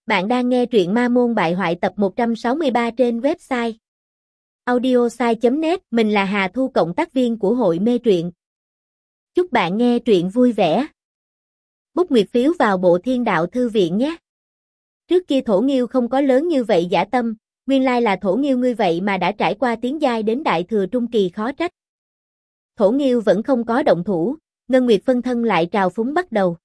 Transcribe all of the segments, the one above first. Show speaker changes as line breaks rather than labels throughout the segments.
Bạn đang nghe truyện Ma Môn Bại Hoại tập 163 trên website audiosai.net. Mình là Hà Thu, cộng tác viên của hội mê truyện. Chúc bạn nghe truyện vui vẻ. Bút nguyệt phiếu vào bộ Thiên Đạo Thư Viện nhé. Trước kia Thổ Nghiêu không có lớn như vậy dã tâm, nguyên lai là Thổ Nghiêu ngươi vậy mà đã trải qua tiến giai đến đại thừa trung kỳ, khó trách. Thổ Nghiêu vẫn không có động thủ, Ngân Nguyệt phân thân lại trào phúng bắt đầu.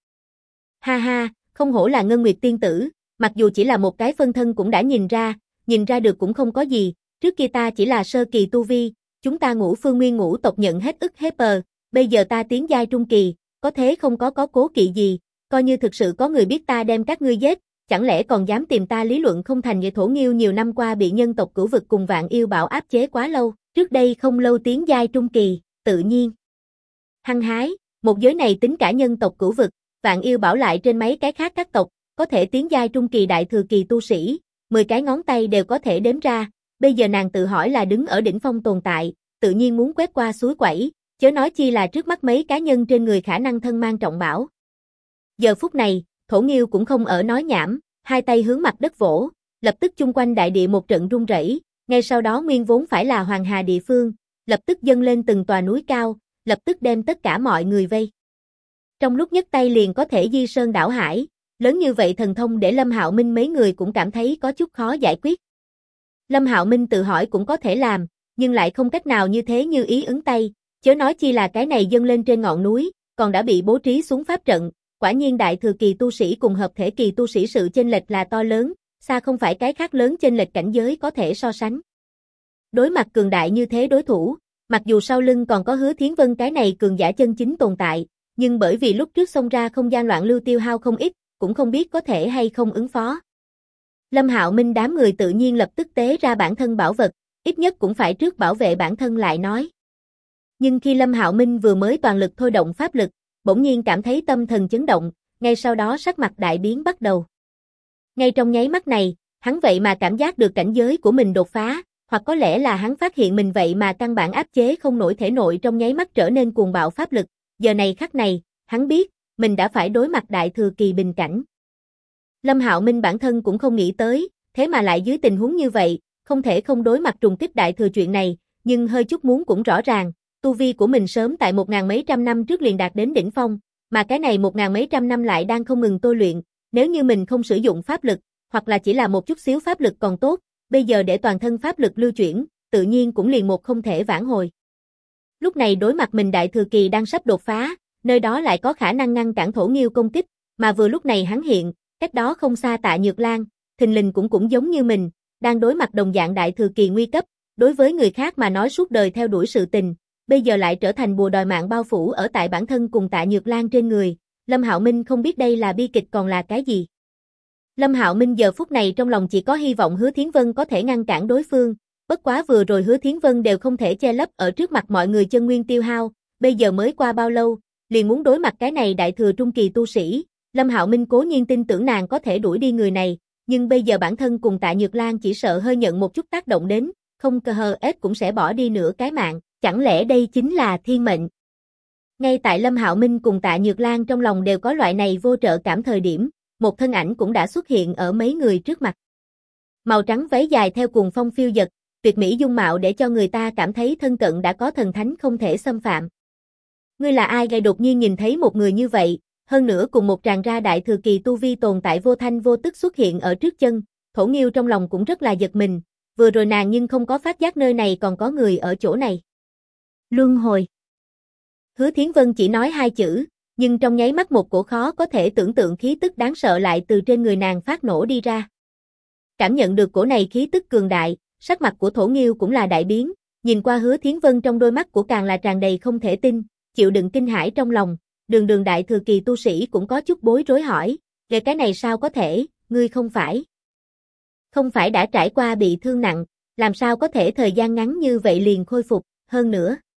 Ha ha, không hổ là Ngân Nguyệt tiên tử. Mặc dù chỉ là một cái phân thân cũng đã nhìn ra được cũng không có gì, trước kia ta chỉ là sơ kỳ tu vi, chúng ta Ngũ Phương Nguyên Ngũ tộc nhận hết ức hết bờ, bây giờ ta tiến giai trung kỳ, có thế không có cố kỵ gì, coi như thực sự có người biết ta đem các ngươi giết, chẳng lẽ còn dám tìm ta lý luận không thành. Vậy Thổ Nghiêu nhiều năm qua bị nhân tộc Cửu Vực cùng Vạn Yêu Bảo áp chế quá lâu, trước đây không lâu tiến giai trung kỳ, tự nhiên hăng hái, một giới này tính cả nhân tộc Cửu Vực, Vạn Yêu Bảo lại trên mấy cái khác các tộc, có thể tiến giai trung kỳ đại thừa kỳ tu sĩ, 10 cái ngón tay đều có thể đếm ra, bây giờ nàng tự hỏi là đứng ở đỉnh phong tồn tại, tự nhiên muốn quét qua suối quẩy, chớ nói chi là trước mắt mấy cá nhân trên người khả năng thân mang trọng bảo. Giờ phút này, Thổ Nghiêu cũng không ở nói nhảm, hai tay hướng mặt đất vỗ, lập tức chung quanh đại địa một trận rung rẩy, ngay sau đó nguyên vốn phải là hoàng hà địa phương, lập tức dâng lên từng tòa núi cao, lập tức đem tất cả mọi người vây. Trong lúc nhấc tay liền có thể di sơn đảo hải. Lớn như vậy thần thông để Lâm Hạo Minh mấy người cũng cảm thấy có chút khó giải quyết. Lâm Hạo Minh tự hỏi cũng có thể làm, nhưng lại không cách nào như thế như ý ứng tay, chớ nói chi là cái này dâng lên trên ngọn núi, còn đã bị bố trí xuống pháp trận, quả nhiên đại thừa kỳ tu sĩ cùng hợp thể kỳ tu sĩ sự chênh lệch là to lớn, xa không phải cái khác lớn chênh lệch cảnh giới có thể so sánh. Đối mặt cường đại như thế đối thủ, mặc dù sau lưng còn có Hứa Thiến Vân cái này cường giả chân chính tồn tại, nhưng bởi vì lúc trước xông ra không gian loạn lưu tiêu hao không ít, cũng không biết có thể hay không ứng phó. Lâm Hạo Minh đám người tự nhiên lập tức tế ra bản thân bảo vật, ít nhất cũng phải trước bảo vệ bản thân lại nói. Nhưng khi Lâm Hạo Minh vừa mới toàn lực thôi động pháp lực, bỗng nhiên cảm thấy tâm thần chấn động, ngay sau đó sắc mặt đại biến bắt đầu. Ngay trong nháy mắt này, hắn vậy mà cảm giác được cảnh giới của mình đột phá, hoặc có lẽ là hắn phát hiện mình vậy mà căn bản áp chế không nổi thể nội trong nháy mắt trở nên cuồng bạo pháp lực, giờ này khắc này, hắn biết, mình đã phải đối mặt đại thừa kỳ bình cảnh. Lâm Hạo Minh bản thân cũng không nghĩ tới, thế mà lại dưới tình huống như vậy, không thể không đối mặt trùng kích đại thừa chuyện này, nhưng hơi chút muốn cũng rõ ràng, tu vi của mình sớm tại 1000 mấy trăm năm trước liền đạt đến đỉnh phong, mà cái này 1000 mấy trăm năm lại đang không ngừng tôi luyện, nếu như mình không sử dụng pháp lực, hoặc là chỉ là một chút xíu pháp lực còn tốt, bây giờ để toàn thân pháp lực lưu chuyển, tự nhiên cũng liền một không thể vãn hồi. Lúc này đối mặt mình đại thừa kỳ đang sắp đột phá, nơi đó lại có khả năng ngăn cản Thổ Nghiêu công kích, mà vừa lúc này hắn hiện, cách đó không xa Tạ Nhược Lan, thình lình cũng giống như mình, đang đối mặt đồng dạng đại thừa kỳ nguy cấp, đối với người khác mà nói suốt đời theo đuổi sự tình, bây giờ lại trở thành bùa đòi mạng bao phủ ở tại bản thân cùng Tạ Nhược Lan trên người, Lâm Hạo Minh không biết đây là bi kịch còn là cái gì. Lâm Hạo Minh giờ phút này trong lòng chỉ có hy vọng Hứa Thiến Vân có thể ngăn cản đối phương, bất quá vừa rồi Hứa Thiến Vân đều không thể che lấp ở trước mặt mọi người chân nguyên tiêu hao, bây giờ mới qua bao lâu, liền muốn đối mặt cái này đại thừa trung kỳ tu sĩ, Lâm Hạo Minh cố nhiên tin tưởng nàng có thể đuổi đi người này, nhưng bây giờ bản thân cùng Tạ Nhược Lan chỉ sợ hơi nhận một chút tác động đến, không cơ hờ ết cũng sẽ bỏ đi nửa cái mạng, chẳng lẽ đây chính là thiên mệnh. Ngay tại Lâm Hạo Minh cùng Tạ Nhược Lan trong lòng đều có loại này vô trợ cảm thời điểm, một thân ảnh cũng đã xuất hiện ở mấy người trước mặt. Màu trắng váy dài theo cuồng phong phiêu dật, tuyệt mỹ dung mạo để cho người ta cảm thấy thân cận đã có thần thánh không thể xâm phạm. Ngươi là ai? Gây đột nhiên nhìn thấy một người như vậy, hơn nữa cùng một tràn ra đại thừa kỳ tu vi tồn tại vô thanh vô tức xuất hiện ở trước chân, Thổ Nghiêu trong lòng cũng rất là giật mình, vừa rồi nàng nhưng không có phát giác nơi này còn có người ở chỗ này. Luân hồi. Hứa Thiến Vân chỉ nói hai chữ, nhưng trong nháy mắt một cổ khó có thể tưởng tượng khí tức đáng sợ lại từ trên người nàng phát nổ đi ra. Cảm nhận được cổ này khí tức cường đại, sắc mặt của Thổ Nghiêu cũng là đại biến, nhìn qua Hứa Thiến Vân trong đôi mắt của càng là tràn đầy không thể tin, chịu đựng kinh hãi trong lòng, đường đại thừa kỳ tu sĩ cũng có chút bối rối hỏi, về cái này sao có thể, ngươi không phải đã trải qua bị thương nặng, làm sao có thể thời gian ngắn như vậy liền khôi phục, hơn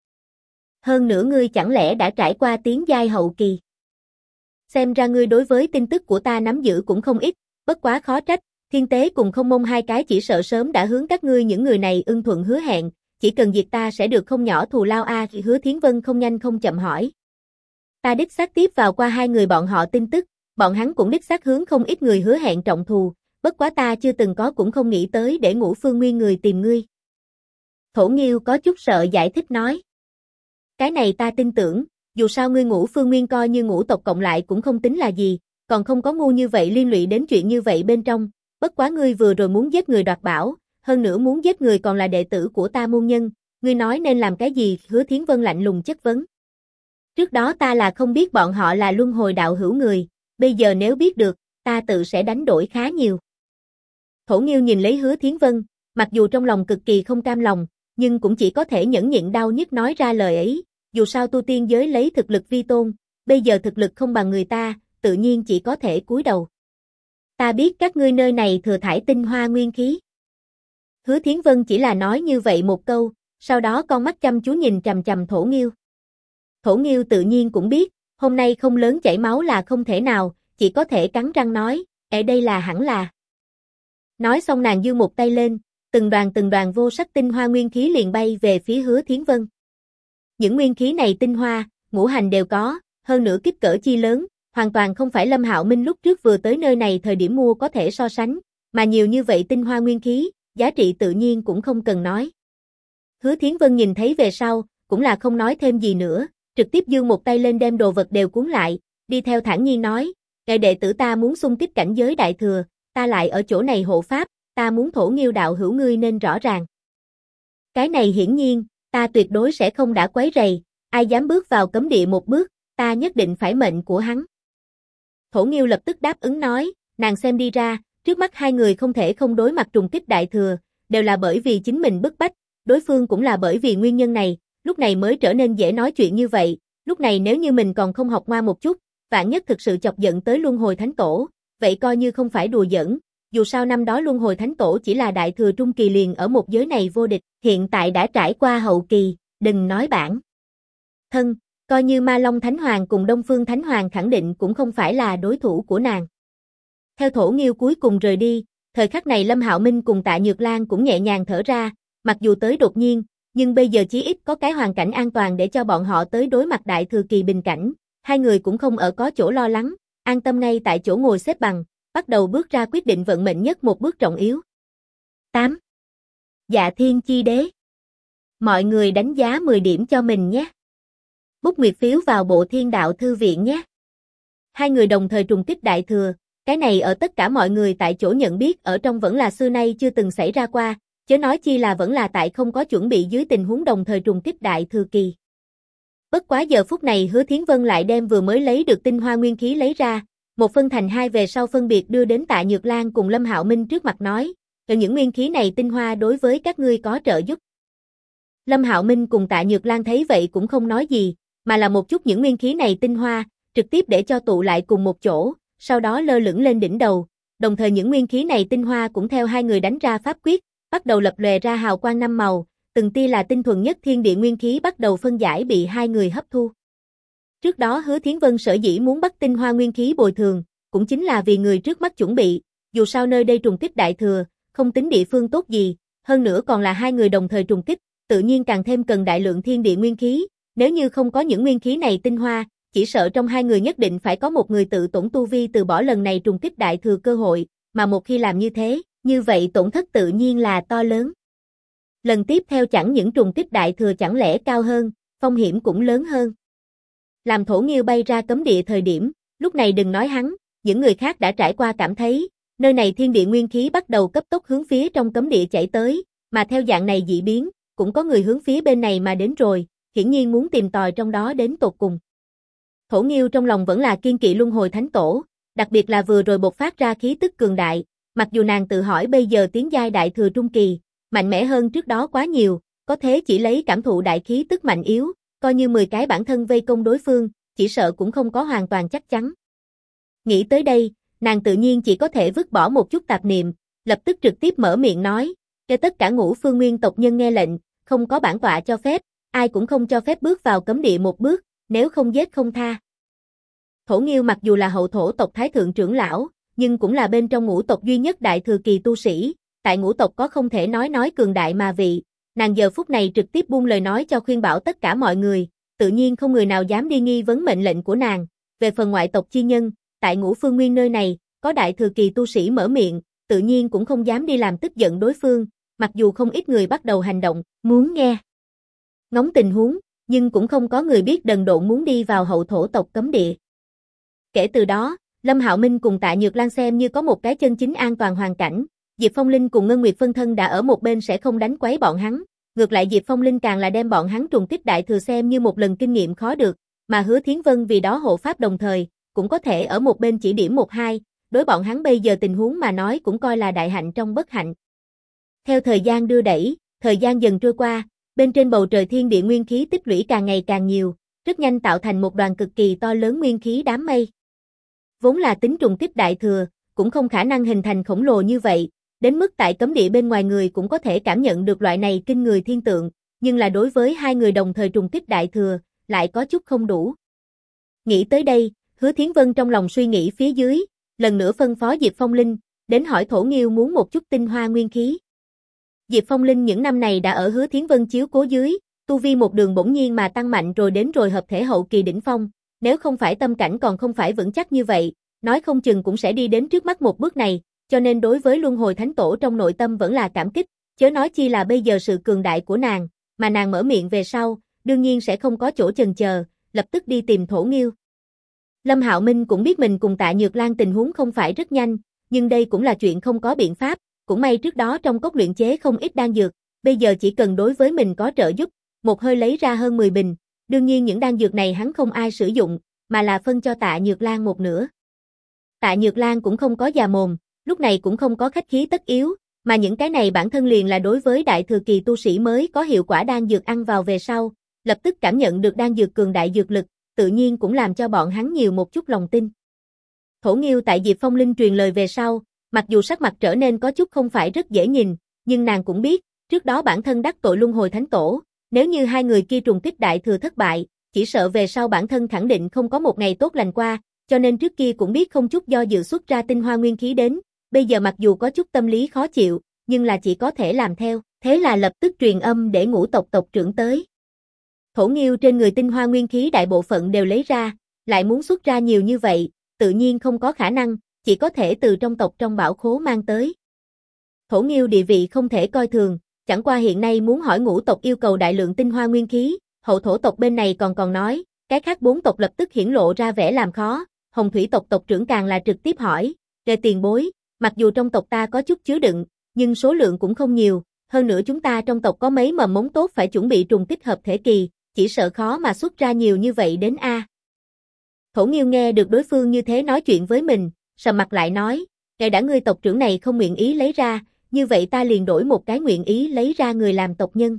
nữa ngươi chẳng lẽ đã trải qua tiến giai hậu kỳ. Xem ra ngươi đối với tin tức của ta nắm giữ cũng không ít, bất quá khó trách, Thiên Tế cùng Không Mông hai cái chỉ sợ sớm đã hướng các ngươi những người này ưng thuận hứa hẹn, chỉ cần diệt ta sẽ được không nhỏ thù lao a. Hứa Thiến Vân không nhanh không chậm hỏi. Ta đích xác tiếp vào qua hai người bọn họ tin tức, bọn hắn cũng đích xác hướng không ít người hứa hẹn trọng thù, bất quá ta chưa từng có cũng không nghĩ tới để Ngũ Phương Nguyên người tìm ngươi. Thổ Nghiêu có chút sợ giải thích nói. Cái này ta tin tưởng, dù sao ngươi Ngũ Phương Nguyên coi như ngũ tộc cộng lại cũng không tính là gì, còn không có ngu như vậy liên lụy đến chuyện như vậy bên trong, bất quá ngươi vừa rồi muốn giết người đoạt bảo, hơn nữa muốn giết người còn là đệ tử của ta môn nhân, ngươi nói nên làm cái gì? Hứa Thiến Vân lạnh lùng chất vấn. Trước đó ta là không biết bọn họ là luân hồi đạo hữu người, bây giờ nếu biết được, ta tự sẽ đánh đổi khá nhiều. Thổ Nghiêu nhìn lấy Hứa Thiến Vân, mặc dù trong lòng cực kỳ không cam lòng, nhưng cũng chỉ có thể nhẫn nhịn đau nhức nói ra lời ấy, dù sao tu tiên giới lấy thực lực vi tôn, bây giờ thực lực không bằng người ta, tự nhiên chỉ có thể cúi đầu. Ta biết các ngươi nơi này thừa thải tinh hoa nguyên khí. Hứa Thiến Vân chỉ là nói như vậy một câu, sau đó con mắt chăm chú nhìn chằm chằm Thổ Nghiêu. Thổ Nghiêu tự nhiên cũng biết, hôm nay không lớn chảy máu là không thể nào, chỉ có thể cắn răng nói, ở đây là hẳn là. Nói xong nàng giơ một tay lên, từng đoàn vô sắc tinh hoa nguyên khí liền bay về phía Hứa Thiến Vân. Những nguyên khí này tinh hoa, ngũ hành đều có, hơn nữa kích cỡ chi lớn, hoàn toàn không phải Lâm Hạo Minh lúc trước vừa tới nơi này thời điểm mua có thể so sánh, mà nhiều như vậy tinh hoa nguyên khí, giá trị tự nhiên cũng không cần nói. Hứa Thiến Vân nhìn thấy về sau, cũng là không nói thêm gì nữa, trực tiếp giương một tay lên đem đồ vật đều cuốn lại, đi theo thản nhiên nói, ngài đệ tử ta muốn xung kích cảnh giới đại thừa, ta lại ở chỗ này hộ pháp, ta muốn Thổ Nghiêu đạo hữu ngươi nên rõ ràng. Cái này hiển nhiên, ta tuyệt đối sẽ không đã quấy rầy, ai dám bước vào cấm địa một bước, ta nhất định phải mệnh của hắn. Thổ Nghiêu lập tức đáp ứng nói, nàng xem đi ra, trước mắt hai người không thể không đối mặt trùng kích đại thừa, đều là bởi vì chính mình bức bách, đối phương cũng là bởi vì nguyên nhân này, lúc này mới trở nên dễ nói chuyện như vậy, lúc này nếu như mình còn không học ngoan một chút, vạn nhất thực sự chọc giận tới Luân Hồi Thánh Tổ, vậy coi như không phải đùa giỡn, dù sao năm đó Luân Hồi Thánh Tổ chỉ là đại thừa trung kỳ liền ở một giới này vô địch, hiện tại đã trải qua hậu kỳ, đừng nói bản thân, coi như Ma Long Thánh Hoàng cùng Đông Phương Thánh Hoàng khẳng định cũng không phải là đối thủ của nàng. Theo Thổ Nghiêu cuối cùng rời đi, thời khắc này Lâm Hạo Minh cùng Tạ Nhược Lan cũng nhẹ nhàng thở ra, mặc dù tới đột nhiên, nhưng bây giờ chí ít có cái hoàn cảnh an toàn để cho bọn họ tới đối mặt đại thừa kỳ bình cảnh, hai người cũng không ở có chỗ lo lắng, an tâm ngay tại chỗ ngồi xếp bằng, bắt đầu bước ra quyết định vận mệnh nhất một bước trọng yếu. 8. Dạ Thiên Chi Đế. Mọi người đánh giá 10 điểm cho mình nhé. Bút nguyệt phiếu vào Bộ Thiên Đạo Thư Viện nhé. Hai người đồng thời trùng kích đại thừa, cái này ở tất cả mọi người tại chỗ nhận biết ở trong vẫn là xưa nay chưa từng xảy ra qua, chớ nói chi là vẫn là tại không có chuẩn bị dưới tình huống đồng thời trùng kích đại thừa kỳ. Bất quá giờ phút này Hứa Thiến Vân lại đem vừa mới lấy được tinh hoa nguyên khí lấy ra, một phân thành hai về sau phân biệt đưa đến Tạ Nhược Lan cùng Lâm Hạo Minh trước mặt nói, những nguyên khí này tinh hoa đối với các ngươi có trợ giúp. Lâm Hạo Minh cùng Tạ Nhược Lan thấy vậy cũng không nói gì, mà là một chút những nguyên khí này tinh hoa, trực tiếp để cho tụ lại cùng một chỗ, sau đó lơ lửng lên đỉnh đầu, đồng thời những nguyên khí này tinh hoa cũng theo hai người đánh ra pháp quyết, bắt đầu lập lòe ra hào quang năm màu, từng tia là tinh thuần nhất thiên địa nguyên khí bắt đầu phân giải bị hai người hấp thu. Trước đó Hứa Thiến Vân sở dĩ muốn bắt tinh hoa nguyên khí bồi thường, cũng chính là vì người trước mắt chuẩn bị, dù sao nơi đây trùng kích đại thừa, không tính địa phương tốt gì, hơn nữa còn là hai người đồng thời trùng kích, tự nhiên càng thêm cần đại lượng thiên địa nguyên khí, nếu như không có những nguyên khí này tinh hoa, chỉ sợ trong hai người nhất định phải có một người tự tổn tu vi từ bỏ lần này trùng kích đại thừa cơ hội, mà một khi làm như thế, như vậy tổn thất tự nhiên là to lớn. Lần tiếp theo chẳng những trùng kích đại thừa chẳng lẽ cao hơn, phong hiểm cũng lớn hơn. Làm Thổ Nghiêu bay ra cấm địa thời điểm, lúc này đừng nói hắn, những người khác đã trải qua cảm thấy, nơi này thiên địa nguyên khí bắt đầu cấp tốc hướng phía trong cấm địa chảy tới, mà theo dạng này dị biến, cũng có người hướng phía bên này mà đến rồi, hiển nhiên muốn tìm tòi trong đó đến tột cùng. Thổ Nghiêu trong lòng vẫn là kiên kỵ Luân Hồi Thánh Tổ, đặc biệt là vừa rồi bộc phát ra khí tức cường đại, mặc dù nàng tự hỏi bây giờ tiến giai đại thừa trung kỳ, mạnh mẽ hơn trước đó quá nhiều, có thế chỉ lấy cảm thụ đại khí tức mạnh yếu, coi như 10 cái bản thân vây công đối phương, chỉ sợ cũng không có hoàn toàn chắc chắn. Nghĩ tới đây, nàng tự nhiên chỉ có thể vứt bỏ một chút tạp niệm, lập tức trực tiếp mở miệng nói, cho tất cả Ngũ Phương Nguyên tộc nhân nghe lệnh, không có bản tọa cho phép, ai cũng không cho phép bước vào cấm địa một bước, nếu không giết không tha. Thổ Nghiêu mặc dù là hậu thổ tộc thái thượng trưởng lão, nhưng cũng là bên trong ngũ tộc duy nhất đại thừa kỳ tu sĩ, tại ngũ tộc có không thể nói cường đại mà vị, nàng giờ phút này trực tiếp buông lời nói cho khuyên bảo tất cả mọi người, tự nhiên không người nào dám đi nghi vấn mệnh lệnh của nàng, về phần ngoại tộc chi nhân, tại Ngũ Phương Nguyên nơi này, có đại thừa kỳ tu sĩ mở miệng, tự nhiên cũng không dám đi làm tức giận đối phương, mặc dù không ít người bắt đầu hành động, muốn nghe ngóng tình huống, nhưng cũng không có người biết đần độn muốn đi vào hậu thổ tộc cấm địa. Kể từ đó, Lâm Hạo Minh cùng Tạ Nhược Lan xem như có một cái chân chính an toàn hoàn cảnh, Diệp Phong Linh cùng Ngân Nguyệt phân thân đã ở một bên sẽ không đánh quấy bọn hắn, ngược lại Diệp Phong Linh càng là đem bọn hắn trùng kích đại thừa xem như một lần kinh nghiệm khó được, mà Hứa Thiến Vân vì đó hộ pháp đồng thời, cũng có thể ở một bên chỉ điểm một hai, đối bọn hắn bây giờ tình huống mà nói cũng coi là đại hạnh trong bất hạnh. Theo thời gian đưa đẩy, thời gian dần trôi qua, bên trên bầu trời thiên địa nguyên khí tích lũy càng ngày càng nhiều, rất nhanh tạo thành một đoàn cực kỳ to lớn nguyên khí đám mây. Vốn là tính trùng kích đại thừa, cũng không khả năng hình thành khổng lồ như vậy, đến mức tại cấm địa bên ngoài người cũng có thể cảm nhận được loại này kinh người thiên tượng, nhưng là đối với hai người đồng thời trùng kích đại thừa, lại có chút không đủ. Nghĩ tới đây, Hứa Thiến Vân trong lòng suy nghĩ phía dưới, lần nữa phân phó Diệp Phong Linh, đến hỏi Thổ Nghiêu muốn một chút tinh hoa nguyên khí. Diệp Phong Linh những năm này đã ở Hứa Thiến Vân chiếu cố dưới, tu vi một đường bỗng nhiên mà tăng mạnh rồi đến rồi hợp thể hậu kỳ đỉnh phong, nếu không phải tâm cảnh còn không phải vững chắc như vậy, nói không chừng cũng sẽ đi đến trước mắt một bước này, cho nên đối với Luân Hồi Thánh Tổ trong nội tâm vẫn là cảm kích, chớ nói chi là bây giờ sự cường đại của nàng, mà nàng mở miệng về sau, đương nhiên sẽ không có chỗ chần chờ, lập tức đi tìm Thổ Nghiêu. Lâm Hạo Minh cũng biết mình cùng Tạ Nhược Lan tình huống không phải rất nhanh, nhưng đây cũng là chuyện không có biện pháp, cũng may trước đó trong cốc luyện chế không ít đan dược, bây giờ chỉ cần đối với mình có trợ giúp, một hơi lấy ra hơn 10 bình, đương nhiên những đan dược này hắn không ai sử dụng, mà là phân cho Tạ Nhược Lan một nửa. Tạ Nhược Lan cũng không có già mồm, lúc này cũng không có khách khí tất yếu, mà những cái này bản thân liền là đối với đại thừa kỳ tu sĩ mới có hiệu quả đan dược ăn vào về sau, lập tức cảm nhận được đan dược cường đại dược lực, tự nhiên cũng làm cho bọn hắn nhiều một chút lòng tin. Thổ Nghiêu tại Diệp Phong Linh truyền lời về sau, mặc dù sắc mặt trở nên có chút không phải rất dễ nhìn, nhưng nàng cũng biết, trước đó bản thân đắc tội Luân Hồi Thánh Tổ, nếu như hai người kia trùng kích đại thừa thất bại, chỉ sợ về sau bản thân khẳng định không có một ngày tốt lành qua, cho nên trước kia cũng biết không chút do dự xuất ra tinh hoa nguyên khí đến, bây giờ mặc dù có chút tâm lý khó chịu, nhưng là chỉ có thể làm theo, thế là lập tức truyền âm để Ngũ tộc tộc trưởng tới. Thổ Nghiêu trên người tinh hoa nguyên khí đại bộ phận đều lấy ra, lại muốn xuất ra nhiều như vậy, tự nhiên không có khả năng, chỉ có thể từ trong tộc trong bảo khố mang tới. Thổ Nghiêu địa vị không thể coi thường, chẳng qua hiện nay muốn hỏi Ngũ tộc yêu cầu đại lượng tinh hoa nguyên khí, hậu thổ tộc bên này còn nói, cái khác 4 tộc lập tức hiển lộ ra vẻ làm khó, Hồng Thủy tộc tộc trưởng càng là trực tiếp hỏi, "Về tiền bối, mặc dù trong tộc ta có chút chứa đựng, nhưng số lượng cũng không nhiều, hơn nữa chúng ta trong tộc có mấy mầm mống tốt phải chuẩn bị trùng kích hợp thể kỳ, chỉ sợ khó mà xuất ra nhiều như vậy đến a." Thổ Nghiêu nghe được đối phương như thế nói chuyện với mình, sầm mặt lại nói, "Kể đã ngươi tộc trưởng này không nguyện ý lấy ra, như vậy ta liền đổi một cái nguyện ý lấy ra người làm tộc nhân."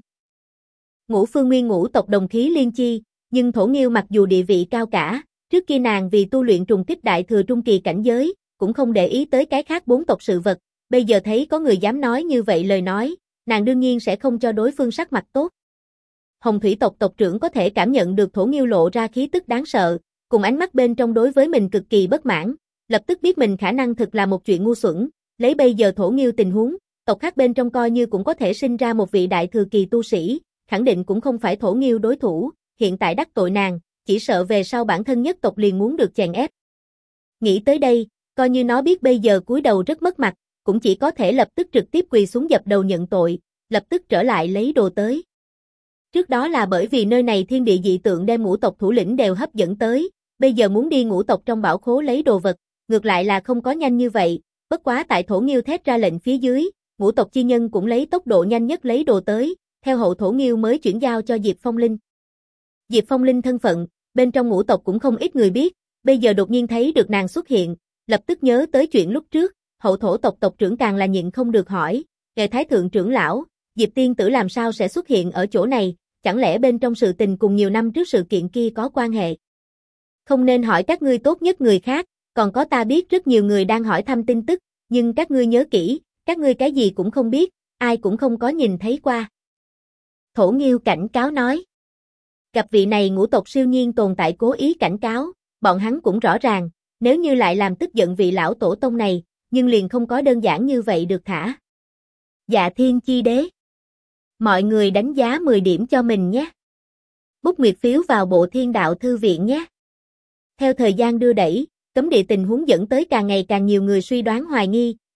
Ngũ Phương Nguyên Ngũ tộc đồng khí liên chi, nhưng Thổ Nghiêu mặc dù địa vị cao cả, trước kia nàng vì tu luyện trùng kích đại thừa trung kỳ cảnh giới, cũng không để ý tới cái khác 4 tộc sự vật, bây giờ thấy có người dám nói như vậy lời nói, nàng đương nhiên sẽ không cho đối phương sắc mặt tốt. Hồng Thủy tộc tộc trưởng có thể cảm nhận được Thổ Nghiêu lộ ra khí tức đáng sợ, cùng ánh mắt bên trong đối với mình cực kỳ bất mãn, lập tức biết mình khả năng thực là một chuyện ngu xuẩn, lấy bây giờ Thổ Nghiêu tình huống, tộc khác bên trong coi như cũng có thể sinh ra một vị đại thừa kỳ tu sĩ, khẳng định cũng không phải Thổ Nghiêu đối thủ, hiện tại đắc tội nàng, chỉ sợ về sau bản thân nhất tộc liền muốn được chèn ép. Nghĩ tới đây, coi như nó biết bây giờ cúi đầu rất mất mặt, cũng chỉ có thể lập tức trực tiếp quỳ xuống dập đầu nhận tội, lập tức trở lại lấy đồ tới. Trước đó là bởi vì nơi này thiên địa dị tượng đem Ngũ tộc thủ lĩnh đều hấp dẫn tới, bây giờ muốn đi Ngũ tộc trong bảo khố lấy đồ vật, ngược lại là không có nhanh như vậy, bất quá tại Thổ Nghiêu thét ra lệnh phía dưới, Ngũ tộc chi nhân cũng lấy tốc độ nhanh nhất lấy đồ tới, theo hậu Thổ Nghiêu mới chuyển giao cho Diệp Phong Linh. Diệp Phong Linh thân phận, bên trong Ngũ tộc cũng không ít người biết, bây giờ đột nhiên thấy được nàng xuất hiện, lập tức nhớ tới chuyện lúc trước, hậu thổ tộc tộc trưởng càng là nhịn không được hỏi, "Ngài Thái thượng trưởng lão, Diệp tiên tử làm sao sẽ xuất hiện ở chỗ này, chẳng lẽ bên trong sự tình cùng nhiều năm trước sự kiện kia có quan hệ?" "Không nên hỏi các ngươi tốt nhất người khác, còn có ta biết rất nhiều người đang hỏi thăm tin tức, nhưng các ngươi nhớ kỹ, các ngươi cái gì cũng không biết, ai cũng không có nhìn thấy qua." Thổ Nghiêu cảnh cáo nói. Gặp vị này Ngũ tộc siêu nhiên tồn tại cố ý cảnh cáo, bọn hắn cũng rõ ràng, nếu như lại làm tức giận vị lão tổ tông này, nhưng liền không có đơn giản như vậy được thả. Dạ Thiên Chi Đế. Mọi người đánh giá 10 điểm cho mình nhé. Bút nguyệt phiếu vào bộ Thiên Đạo Thư Viện nhé. Theo thời gian đưa đẩy, cấm địa tình huống dẫn tới càng ngày càng nhiều người suy đoán hoài nghi,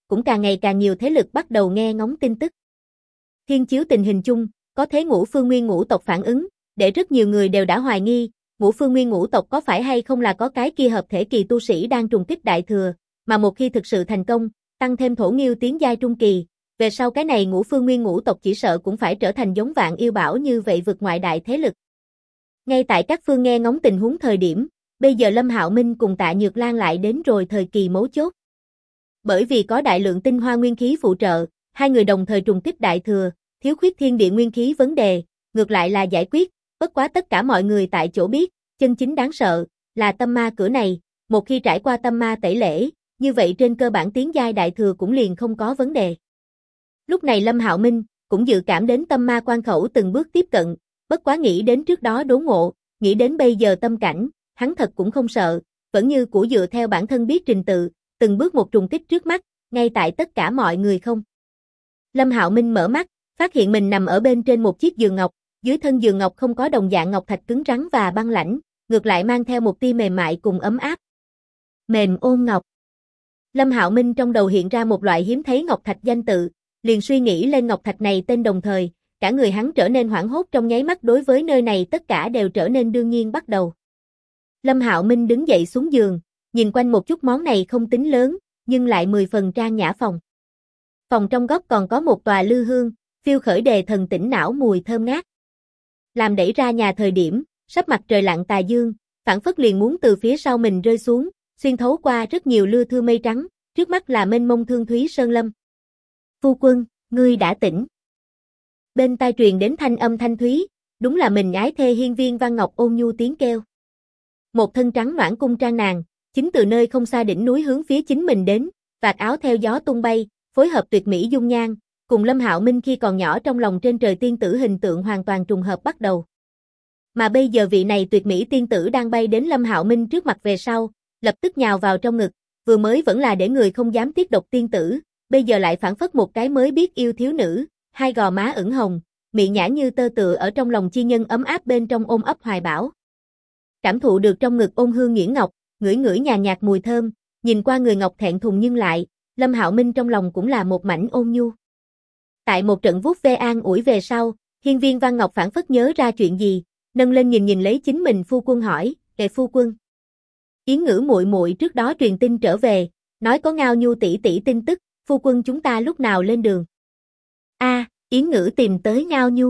cũng càng ngày càng nhiều thế lực bắt đầu nghe ngóng tin tức. Thiên chiếu tình hình chung, có thế Ngũ Phương Nguyên ngũ tộc phản ứng, để rất nhiều người đều đã hoài nghi, Ngũ Phương Nguyên ngũ tộc có phải hay không là có cái kia hợp thể kỳ tu sĩ đang trùng kích đại thừa, mà một khi thực sự thành công, tăng thêm Thổ Nghiêu tiến giai trung kỳ, về sau cái này Ngũ Phương Nguyên ngũ tộc chỉ sợ cũng phải trở thành giống Vạn Yêu Bảo như vậy vượt ngoại đại thế lực. Ngay tại các phương nghe ngóng tình huống thời điểm, bây giờ Lâm Hạo Minh cùng Tạ Nhược Lan lại đến rồi thời kỳ mấu chốt. Bởi vì có đại lượng tinh hoa nguyên khí phụ trợ, hai người đồng thời trùng kích đại thừa, thiếu khuyết thiên địa nguyên khí vấn đề, ngược lại là giải quyết, bất quá tất cả mọi người tại chỗ biết, chân chính đáng sợ là tâm ma cửa này, một khi trải qua tâm ma tẩy lễ, như vậy trên cơ bản tiến giai đại thừa cũng liền không có vấn đề. Lúc này Lâm Hạo Minh cũng dự cảm đến tâm ma quan khẩu từng bước tiếp cận, bất quá nghĩ đến trước đó đốn ngộ, nghĩ đến bây giờ tâm cảnh, hắn thật cũng không sợ, vẫn như cũ dựa theo bản thân biết trình tự, từng bước một trùng kích trước mắt, ngay tại tất cả mọi người không. Lâm Hạo Minh mở mắt, phát hiện mình nằm ở bên trên một chiếc giường ngọc, dưới thân giường ngọc không có đồng dạng ngọc thạch cứng rắn và băng lãnh, ngược lại mang theo một tia mềm mại cùng ấm áp. Mềm ôn ngọc. Lâm Hạo Minh trong đầu hiện ra một loại hiếm thấy ngọc thạch danh tự, liền suy nghĩ lên ngọc thạch này tên đồng thời, cả người hắn trở nên hoảng hốt trong nháy mắt, đối với nơi này tất cả đều trở nên đương nhiên bắt đầu. Lâm Hạo Minh đứng dậy xuống giường, nhìn quanh một chút, món này không tính lớn, nhưng lại 10 phần trang nhã phòng. Phòng trong góc còn có một tòa lư hương, phiêu khởi đề thần tỉnh não mùi thơm ngát. Làm đẩy ra nhà thời điểm, sắp mặt trời lặn tà dương, phảng phất liền muốn từ phía sau mình rơi xuống, xuyên thấu qua rất nhiều lưa thưa mây trắng, trước mắt là mênh mông thương thúy sơn lâm. Phu quân, ngươi đã tỉnh. Bên tai truyền đến thanh âm thanh thúy, đúng là mình ái thê Hiên Viên Văn Ngọc ôn nhu tiếng kêu. Một thân trắng noãn cung trang nàng, chính từ nơi không xa đỉnh núi hướng phía chính mình đến, vạt áo theo gió tung bay, phối hợp tuyệt mỹ dung nhan, cùng Lâm Hạo Minh khi còn nhỏ trong lòng trên trời tiên tử hình tượng hoàn toàn trùng hợp bắt đầu. Mà bây giờ vị này tuyệt mỹ tiên tử đang bay đến Lâm Hạo Minh trước mặt về sau, lập tức nhào vào trong ngực, vừa mới vẫn là để người không dám tiếp độc tiên tử, bây giờ lại phản phất một cái mới biết yêu thiếu nữ, hai gò má ửng hồng, miệng nhã như tơ tựa ở trong lòng chi nhân ấm áp bên trong ôm ấp hoài bão. Cảm thụ được trong ngực ôn hương nhuyễn ngọc, ngửi ngửi nhàn nhạt mùi thơm, nhìn qua người ngọc thẹn thùng nhưng lại, Lâm Hạo Minh trong lòng cũng là một mảnh ôn nhu. Tại một trận vuốt ve an ủi về sau, Hiên Viên Văn Ngọc phản phất nhớ ra chuyện gì, nâng lên nhìn lấy chính mình phu quân hỏi, "Kệ phu quân, Yến Ngữ muội muội trước đó truyền tin trở về, nói có Ngao Nhu tỷ tỷ tin tức, phu quân chúng ta lúc nào lên đường?" Yến Ngữ tìm tới Ngao Nhu.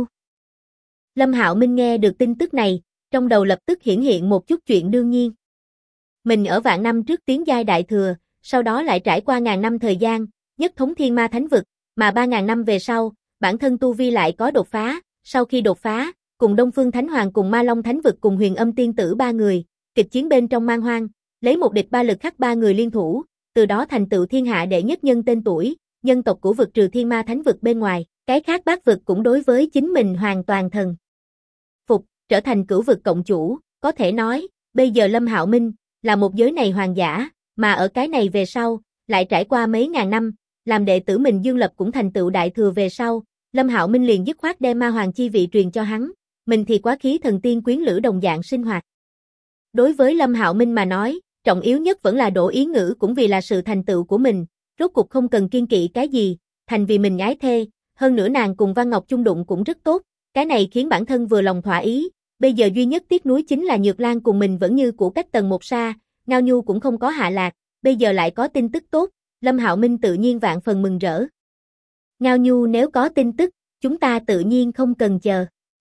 Lâm Hạo Minh nghe được tin tức này, trong đầu lập tức hiển hiện một chút chuyện đương nhiên. Mình ở vạn năm trước tiến giai đại thừa, sau đó lại trải qua ngàn năm thời gian, nhất thống thiên ma thánh vực, mà 3.000 năm về sau, bản thân tu vi lại có đột phá, sau khi đột phá, cùng Đông Phương Thánh Hoàng cùng Ma Long Thánh vực cùng Huyền Âm Tiên tử ba người, kịch chiến bên trong man hoang, lấy một địch ba lực khắc ba người liên thủ, từ đó thành tựu thiên hạ đệ nhất nhân tên tuổi, nhân tộc của vực trừ thiên ma thánh vực bên ngoài, cái khác bát vực cũng đối với chính mình hoàn toàn thần phục, trở thành cửu vực cộng chủ, có thể nói, bây giờ Lâm Hạo Minh là một giới này hoàng giả, mà ở cái này về sau, lại trải qua mấy ngàn năm, làm đệ tử mình Dương Lập cũng thành tựu đại thừa về sau, Lâm Hạo Minh liền dứt khoát đem ma hoàng chi vị truyền cho hắn, mình thì quá khí thần tiên quyến lữ đồng dạng sinh hoạt. Đối với Lâm Hạo Minh mà nói, trọng yếu nhất vẫn là Đỗ Yến Ngữ cũng vì là sự thành tựu của mình, rốt cuộc không cần kiên kỵ cái gì, thành vì mình ái thê, hơn nữa nàng cùng Văn Ngọc chung đụng cũng rất tốt, cái này khiến bản thân vừa lòng thỏa ý, bây giờ duy nhất tiếc nuối chính là Nhược Lan cùng mình vẫn như cũ cách tầng một xa, Ngao Nhu cũng không có hạ lạc, bây giờ lại có tin tức tốt, Lâm Hạo Minh tự nhiên vạn phần mừng rỡ. Ngao Nhu nếu có tin tức, chúng ta tự nhiên không cần chờ.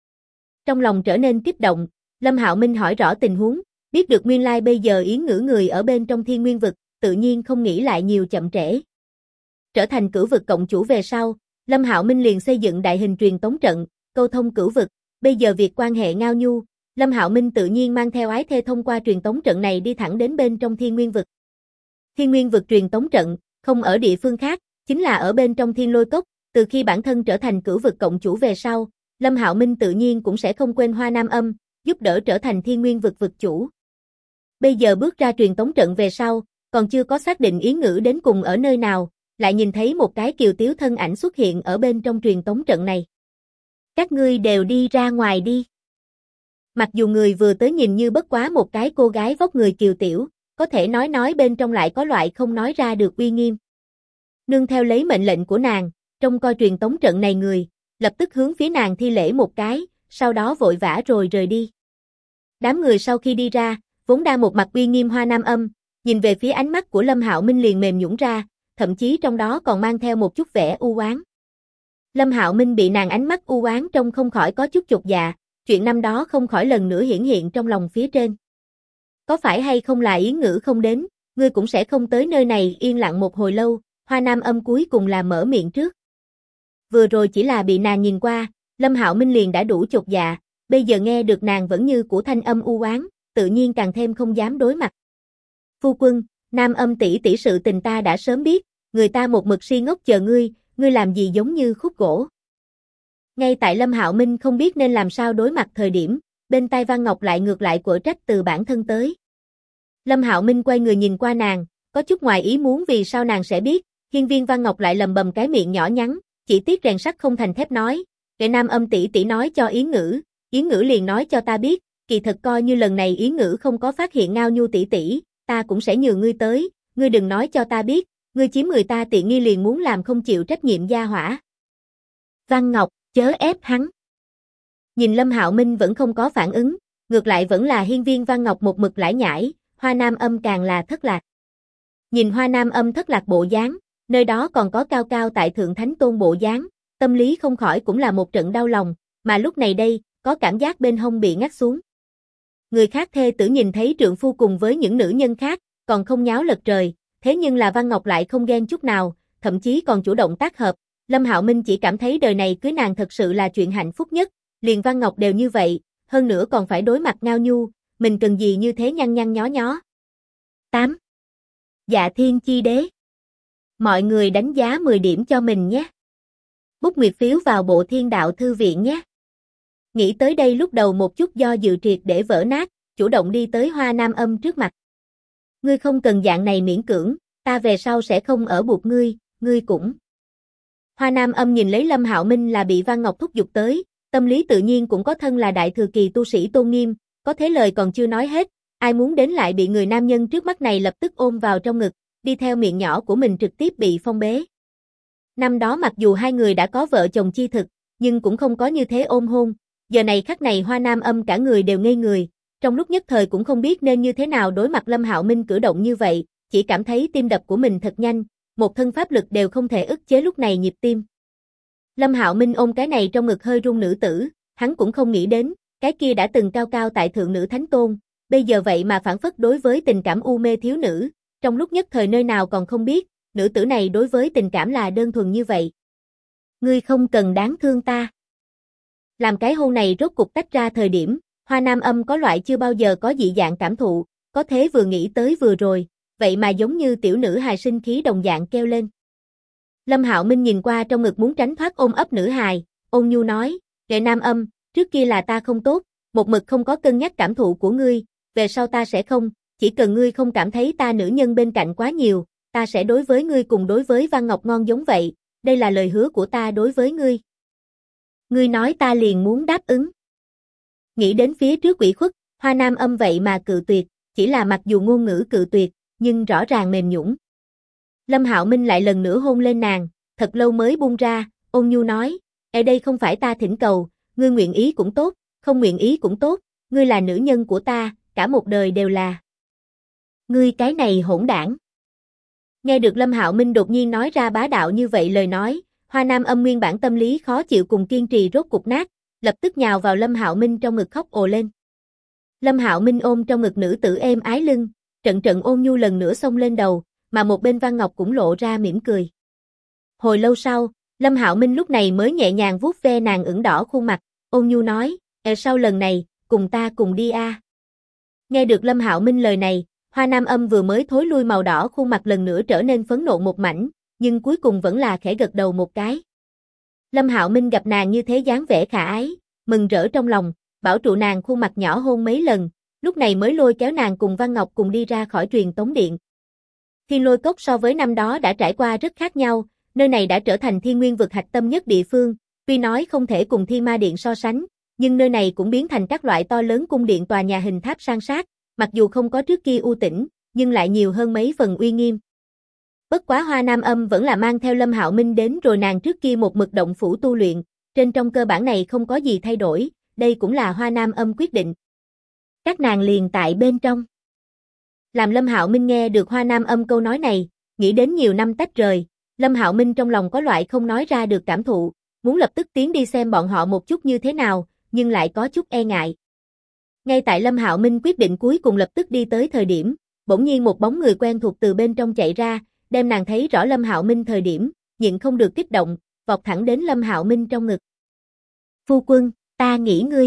Trong lòng trở nên kích động, Lâm Hạo Minh hỏi rõ tình huống, biết được nguyên lai bây giờ Yến Ngữ người ở bên trong Thiên Nguyên vực, tự nhiên không nghĩ lại nhiều chậm trễ. Trở thành cửu vực cộng chủ về sau, Lâm Hạo Minh liền xây dựng đại hình truyền tống trận, câu thông cửu vực, bây giờ việc quan hệ Ngao Nhu, Lâm Hạo Minh tự nhiên mang theo ái thê thông qua truyền tống trận này đi thẳng đến bên trong Thiên Nguyên vực. Thiên Nguyên vực truyền tống trận, không ở địa phương khác, chính là ở bên trong Thiên Lôi Cốc, từ khi bản thân trở thành cửu vực cộng chủ về sau, Lâm Hạo Minh tự nhiên cũng sẽ không quên Hoa Nam Âm, giúp đỡ trở thành Thiên Nguyên vực vực chủ. Bây giờ bước ra truyền tống trận về sau, còn chưa có xác định Yến Ngữ đến cùng ở nơi nào, lại nhìn thấy một cái kiều tiếu thân ảnh xuất hiện ở bên trong truyền tống trận này. Các ngươi đều đi ra ngoài đi. Mặc dù người vừa tới nhìn như bất quá một cái cô gái vóc người kiều tiểu, có thể nói bên trong lại có loại không nói ra được uy nghiêm. Nương theo lấy mệnh lệnh của nàng, trông coi truyền tống trận này người, lập tức hướng phía nàng thi lễ một cái, sau đó vội vã rồi rời đi. Đám người sau khi đi ra, vốn đang một mặt uy nghiêm Hoa Nam Âm, nhìn về phía ánh mắt của Lâm Hạo Minh liền mềm nhũn ra, thậm chí trong đó còn mang theo một chút vẻ u oán. Lâm Hạo Minh bị nàng ánh mắt u oán trông không khỏi có chút chột dạ, chuyện năm đó không khỏi lần nữa hiển hiện trong lòng phía trên. Có phải hay không là Yến Ngữ không đến, ngươi cũng sẽ không tới nơi này. Yên lặng một hồi lâu, Hoa Nam Âm cuối cùng là mở miệng trước. Vừa rồi chỉ là bị nàng nhìn qua, Lâm Hạo Minh liền đã đủ chột dạ, bây giờ nghe được nàng vẫn như của thanh âm u oán, tự nhiên càng thêm không dám đối mặt. Phu quân, Nam Âm tỷ tỷ sự tình ta đã sớm biết, người ta một mực si ngốc chờ ngươi, ngươi làm gì giống như khúc gỗ. Ngay tại Lâm Hạo Minh không biết nên làm sao đối mặt thời điểm, bên tai Văn Ngọc lại ngược lại quở trách từ bản thân tới. Lâm Hạo Minh quay người nhìn qua nàng, có chút ngoài ý muốn vì sao nàng sẽ biết, hiên viên Văn Ngọc lại lầm bầm cái miệng nhỏ nhắn, chỉ tiếc rèn sắt không thành thép nói, để Nam Âm tỷ tỷ nói cho Yến Ngữ liền nói cho ta biết, kỳ thật coi như lần này Yến Ngữ không có phát hiện Ngao Nhu tỷ tỷ, ta cũng sẽ nhường ngươi tới, ngươi đừng nói cho ta biết, ngươi chiếm người ta tiện nghi liền muốn làm không chịu trách nhiệm gia hỏa. Văn Ngọc, chớ ép hắn. Nhìn Lâm Hạo Minh vẫn không có phản ứng, ngược lại vẫn là hiên viên Văn Ngọc một mực lải nhải, Hoa Nam Âm càng là thất lạc. Nhìn Hoa Nam Âm thất lạc bộ dáng, nơi đó còn có cao cao tại thượng thánh tôn bộ dáng, tâm lý không khỏi cũng là một trận đau lòng, mà lúc này đây, có cảm giác bên hông bị ngắt xuống. Người khác thê tử nhìn thấy trượng phu cùng với những nữ nhân khác, còn không nháo lật trời, thế nhưng là Văn Ngọc lại không ghen chút nào, thậm chí còn chủ động tác hợp, Lâm Hạo Minh chỉ cảm thấy đời này cưới nàng thật sự là chuyện hạnh phúc nhất, liền Văn Ngọc đều như vậy, hơn nữa còn phải đối mặt Ngao Nhu, mình cần gì như thế nhăn nhăn nhó nhó. 8. Dạ Thiên Chi Đế. Mọi người đánh giá 10 điểm cho mình nhé. Bút nguyệt phiếu vào Bộ Thiên Đạo Thư Viện nhé. Nghĩ tới đây lúc đầu một chút do dự triệt để vỡ nát, chủ động đi tới Hoa Nam Âm trước mặt. Ngươi không cần dạng này miễn cưỡng, ta về sau sẽ không ở buộc ngươi, ngươi cũng. Hoa Nam Âm nhìn lấy Lâm Hạo Minh là bị Văn Ngọc thúc giục tới, tâm lý tự nhiên cũng có thân là đại thừa kỳ tu sĩ tôn nghiêm, có thế lời còn chưa nói hết, ai muốn đến lại bị người nam nhân trước mắt này lập tức ôm vào trong ngực, đi theo miệng nhỏ của mình trực tiếp bị phong bế. Năm đó mặc dù hai người đã có vợ chồng chi thực, nhưng cũng không có như thế ôm hôn, giờ này khắc này Hoa Nam Âm cả người đều ngây người, trong lúc nhất thời cũng không biết nên như thế nào đối mặt Lâm Hạo Minh cử động như vậy, chỉ cảm thấy tim đập của mình thật nhanh, một thân pháp lực đều không thể ức chế lúc này nhịp tim. Lâm Hạo Minh ôm cái này trong ngực hơi run nữ tử, hắn cũng không nghĩ đến, cái kia đã từng cao cao tại thượng nữ thánh tôn, bây giờ vậy mà phản phất đối với tình cảm u mê thiếu nữ, trong lúc nhất thời nơi nào còn không biết, nữ tử này đối với tình cảm là đơn thuần như vậy. Ngươi không cần đáng thương ta. Làm cái hôn này rốt cục tách ra thời điểm, Hoa Nam Âm có loại chưa bao giờ có dị dạng cảm thụ, có thế vừa nghĩ tới vừa rồi, vậy mà giống như tiểu nữ hài sinh khí đồng dạng kêu lên. Lâm Hạo Minh nhìn qua trong ngực muốn tránh thoát ôm ấp nữ hài, ôn nhu nói, "Kệ Nam Âm, trước kia là ta không tốt, một mực không có cân nhắc cảm thụ của ngươi, về sau ta sẽ không, chỉ cần ngươi không cảm thấy ta nữ nhân bên cạnh quá nhiều, ta sẽ đối với ngươi cùng đối với Văn Ngọc ngon giống vậy, đây là lời hứa của ta đối với ngươi." Ngươi nói ta liền muốn đáp ứng. Nghĩ đến phía trước ủy khuất, Hoa Nam Âm vậy mà cự tuyệt, chỉ là mặc dù ngôn ngữ cự tuyệt, nhưng rõ ràng mềm nhũn. Lâm Hạo Minh lại lần nữa hôn lên nàng, thật lâu mới buông ra, ôn nhu nói, ở đây không phải ta thỉnh cầu, ngươi nguyện ý cũng tốt, không nguyện ý cũng tốt, ngươi là nữ nhân của ta, cả một đời đều là. Ngươi cái này hỗn đảng. Nghe được Lâm Hạo Minh đột nhiên nói ra bá đạo như vậy lời nói, Hoa Nam Âm nguyên bản tâm lý khó chịu cùng kiên trì rốt cục nát, lập tức nhào vào Lâm Hạo Minh trong ngực khóc ồ lên. Lâm Hạo Minh ôm trong ngực nữ tử êm ái lưng, trận trận ôn nhu lần nữa xông lên đầu, mà một bên Văn Ngọc cũng lộ ra mỉm cười. Hồi lâu sau, Lâm Hạo Minh lúc này mới nhẹ nhàng vuốt ve nàng ửng đỏ khuôn mặt, ôn nhu nói, sau lần này, cùng ta cùng đi a." Nghe được Lâm Hạo Minh lời này, Hoa Nam Âm vừa mới thối lui màu đỏ khuôn mặt lần nữa trở nên phấn nộ một mảnh, nhưng cuối cùng vẫn là khẽ gật đầu một cái. Lâm Hạo Minh gặp nàng như thế dáng vẻ khả ái, mừng rỡ trong lòng, bảo trụ nàng khuôn mặt nhỏ hôn mấy lần, lúc này mới lôi kéo nàng cùng Văn Ngọc cùng đi ra khỏi truyền tống điện. Thiên Lôi Cốc so với năm đó đã trải qua rất khác nhau, nơi này đã trở thành Thiên Nguyên vực hạch tâm nhất địa phương, tuy nói không thể cùng Thiên Ma Điện so sánh, nhưng nơi này cũng biến thành các loại to lớn cung điện tòa nhà hình tháp san sát, mặc dù không có trước kia u tĩnh, nhưng lại nhiều hơn mấy phần uy nghiêm. Bất quá Hoa Nam Âm vẫn là mang theo Lâm Hạo Minh đến rồi nàng trước kia một mực động phủ tu luyện, trên trong cơ bản này không có gì thay đổi, đây cũng là Hoa Nam Âm quyết định. Các nàng liền tại bên trong. Làm Lâm Hạo Minh nghe được Hoa Nam Âm câu nói này, nghĩ đến nhiều năm tách rời, Lâm Hạo Minh trong lòng có loại không nói ra được cảm thụ, muốn lập tức tiến đi xem bọn họ một chút như thế nào, nhưng lại có chút e ngại. Ngay tại Lâm Hạo Minh quyết định cuối cùng lập tức đi tới thời điểm, bỗng nhiên một bóng người quen thuộc từ bên trong chạy ra, đem nàng thấy rõ Lâm Hạo Minh thời điểm, nhịn không được kích động, vọt thẳng đến Lâm Hạo Minh trong ngực. Phu quân, ta nghĩ ngươi.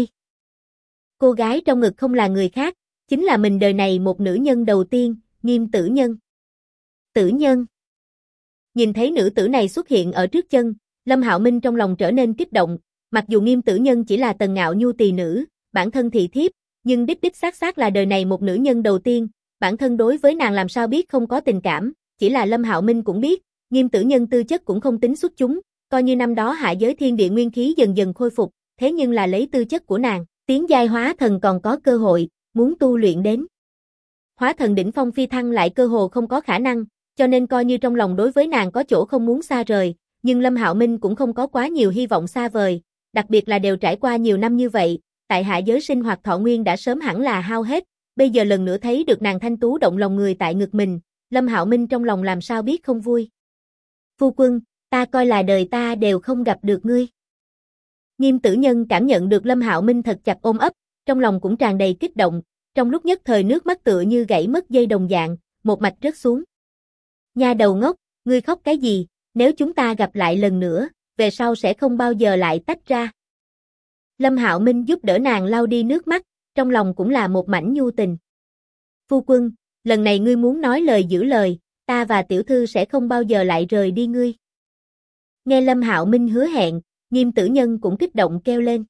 Cô gái trong ngực không là người khác, chính là mình đời này một nữ nhân đầu tiên, Nghiêm Tử Nhân. Tử Nhân. Nhìn thấy nữ tử này xuất hiện ở trước chân, Lâm Hạo Minh trong lòng trở nên kích động, mặc dù Nghiêm Tử Nhân chỉ là Tần Ngạo Nhu tỳ nữ, bản thân thị thiếp, nhưng đích đích xác là đời này một nữ nhân đầu tiên, bản thân đối với nàng làm sao biết không có tình cảm, chỉ là Lâm Hạo Minh cũng biết, Nghiêm Tử Nhân tư chất cũng không tính xuất chúng, coi như năm đó hạ giới thiên địa nguyên khí dần dần khôi phục, thế nhưng là lấy tư chất của nàng, tiến giai hóa thần còn có cơ hội, muốn tu luyện đến hóa thần đỉnh phong phi thăng lại cơ hồ không có khả năng, cho nên coi như trong lòng đối với nàng có chỗ không muốn xa rời, nhưng Lâm Hạo Minh cũng không có quá nhiều hy vọng xa vời, đặc biệt là đều trải qua nhiều năm như vậy, tại hạ giới sinh hoạt thọ nguyên đã sớm hẳn là hao hết, bây giờ lần nữa thấy được nàng thanh tú động lòng người tại ngực mình, Lâm Hạo Minh trong lòng làm sao biết không vui. Phu quân, ta coi là đời ta đều không gặp được ngươi. Nghiêm Tử Nhân cảm nhận được Lâm Hạo Minh thật chặt ôm ấp, trong lòng cũng tràn đầy kích động, trong lúc nhất thời nước mắt tựa như gãy mất dây đồng dạng, một mạch rớt xuống. Nha đầu ngốc, ngươi khóc cái gì, nếu chúng ta gặp lại lần nữa, về sau sẽ không bao giờ lại tách ra. Lâm Hạo Minh giúp đỡ nàng lau đi nước mắt, trong lòng cũng là một mảnh nhu tình. Phu quân, lần này ngươi muốn nói lời giữ lời, ta và tiểu thư sẽ không bao giờ lại rời đi ngươi. Nghe Lâm Hạo Minh hứa hẹn, Nghiêm Tử Nhân cũng kích động kêu lên.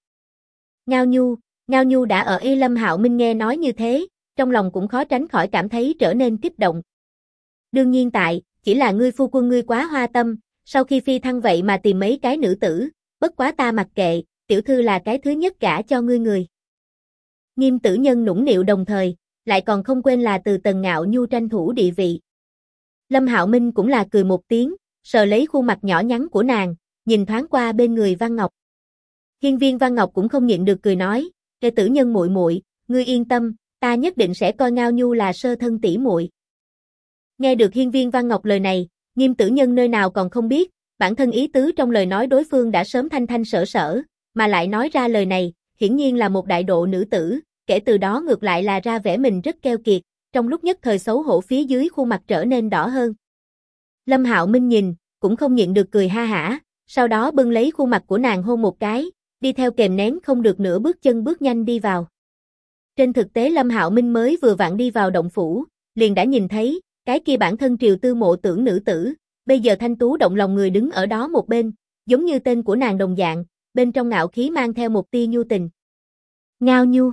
Ngao Nhu đã ở y Lâm Hạo Minh nghe nói như thế, trong lòng cũng khó tránh khỏi cảm thấy trở nên kích động. Đương nhiên chỉ là ngươi phu quân ngươi quá hoa tâm, sau khi phi thăng vậy mà tìm mấy cái nữ tử, bất quá ta mặc kệ, tiểu thư là cái thứ nhất gả cho ngươi người. Nghiêm Tử Nhân nũng nịu đồng thời, lại còn không quên là từ Tần Ngạo Nhu tranh thủ địa vị. Lâm Hạo Minh cũng là cười một tiếng, sờ lấy khuôn mặt nhỏ nhắn của nàng, nhìn thoáng qua bên người Văn Ngọc. Hiên Viên Văn Ngọc cũng không nhịn được cười nói, "Kẻ Tử Nhân muội muội, ngươi yên tâm, ta nhất định sẽ coi Ngao Nhu là sơ thân tỷ muội." Nghe được Hiên Viên Văn Ngọc lời này, Nghiêm Tử Nhân nơi nào còn không biết, bản thân ý tứ trong lời nói đối phương đã sớm thanh thanh sở sở, mà lại nói ra lời này, hiển nhiên là một đại độ nữ tử, kể từ đó ngược lại là ra vẻ mình rất keo kiệt, trong lúc nhất thời xấu hổ phía dưới khuôn mặt trở nên đỏ hơn. Lâm Hạo Minh nhìn, cũng không nhịn được cười ha hả, sau đó bưng lấy khuôn mặt của nàng hôn một cái, đi theo kềm nén không được nửa bước chân bước nhanh đi vào. Trên thực tế Lâm Hạo Minh mới vừa vặn đi vào động phủ, liền đã nhìn thấy, cái kia bản thân Triều Tư mộ tưởng nữ tử, bây giờ thanh tú động lòng người đứng ở đó một bên, giống như tên của nàng đồng dạng, bên trong ngạo khí mang theo một tia nhu tình. Ngao Nhu.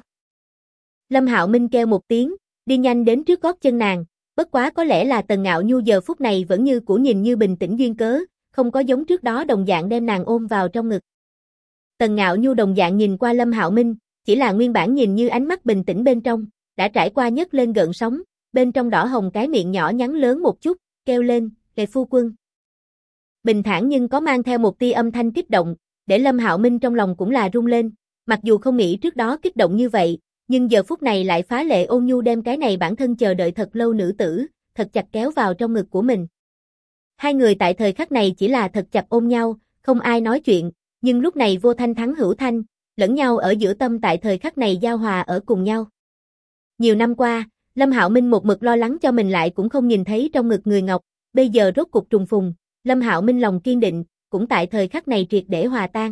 Lâm Hạo Minh kêu một tiếng, đi nhanh đến trước gót chân nàng, bất quá có lẽ là Tần Ngạo Nhu giờ phút này vẫn như cũ nhìn như bình tĩnh duyên cớ, không có giống trước đó đồng dạng đem nàng ôm vào trong ngực. Tần Ngạo Nhu đồng dạng nhìn qua Lâm Hạo Minh, chỉ là nguyên bản nhìn như ánh mắt bình tĩnh bên trong, đã trải qua nhấc lên gợn sóng, bên trong đỏ hồng cái miệng nhỏ nhắn lớn một chút, kêu lên, "Kệ phu quân." Bình thản nhưng có mang theo một tia âm thanh kích động, để Lâm Hạo Minh trong lòng cũng là rung lên, mặc dù không nghĩ trước đó kích động như vậy, nhưng giờ phút này lại phá lệ ôn nhu đem cái này bản thân chờ đợi thật lâu nữ tử, thật chặt kéo vào trong ngực của mình. Hai người tại thời khắc này chỉ là thật chặt ôm nhau, không ai nói chuyện, nhưng lúc này vô thanh thắng hữu thanh, lẫn nhau ở giữa tâm tại thời khắc này giao hòa ở cùng nhau. Nhiều năm qua, Lâm Hạo Minh một mực lo lắng cho mình lại cũng không nhìn thấy trong ngực người ngọc, bây giờ rốt cục trùng phùng, Lâm Hạo Minh lòng kiên định, cũng tại thời khắc này triệt để hòa tan.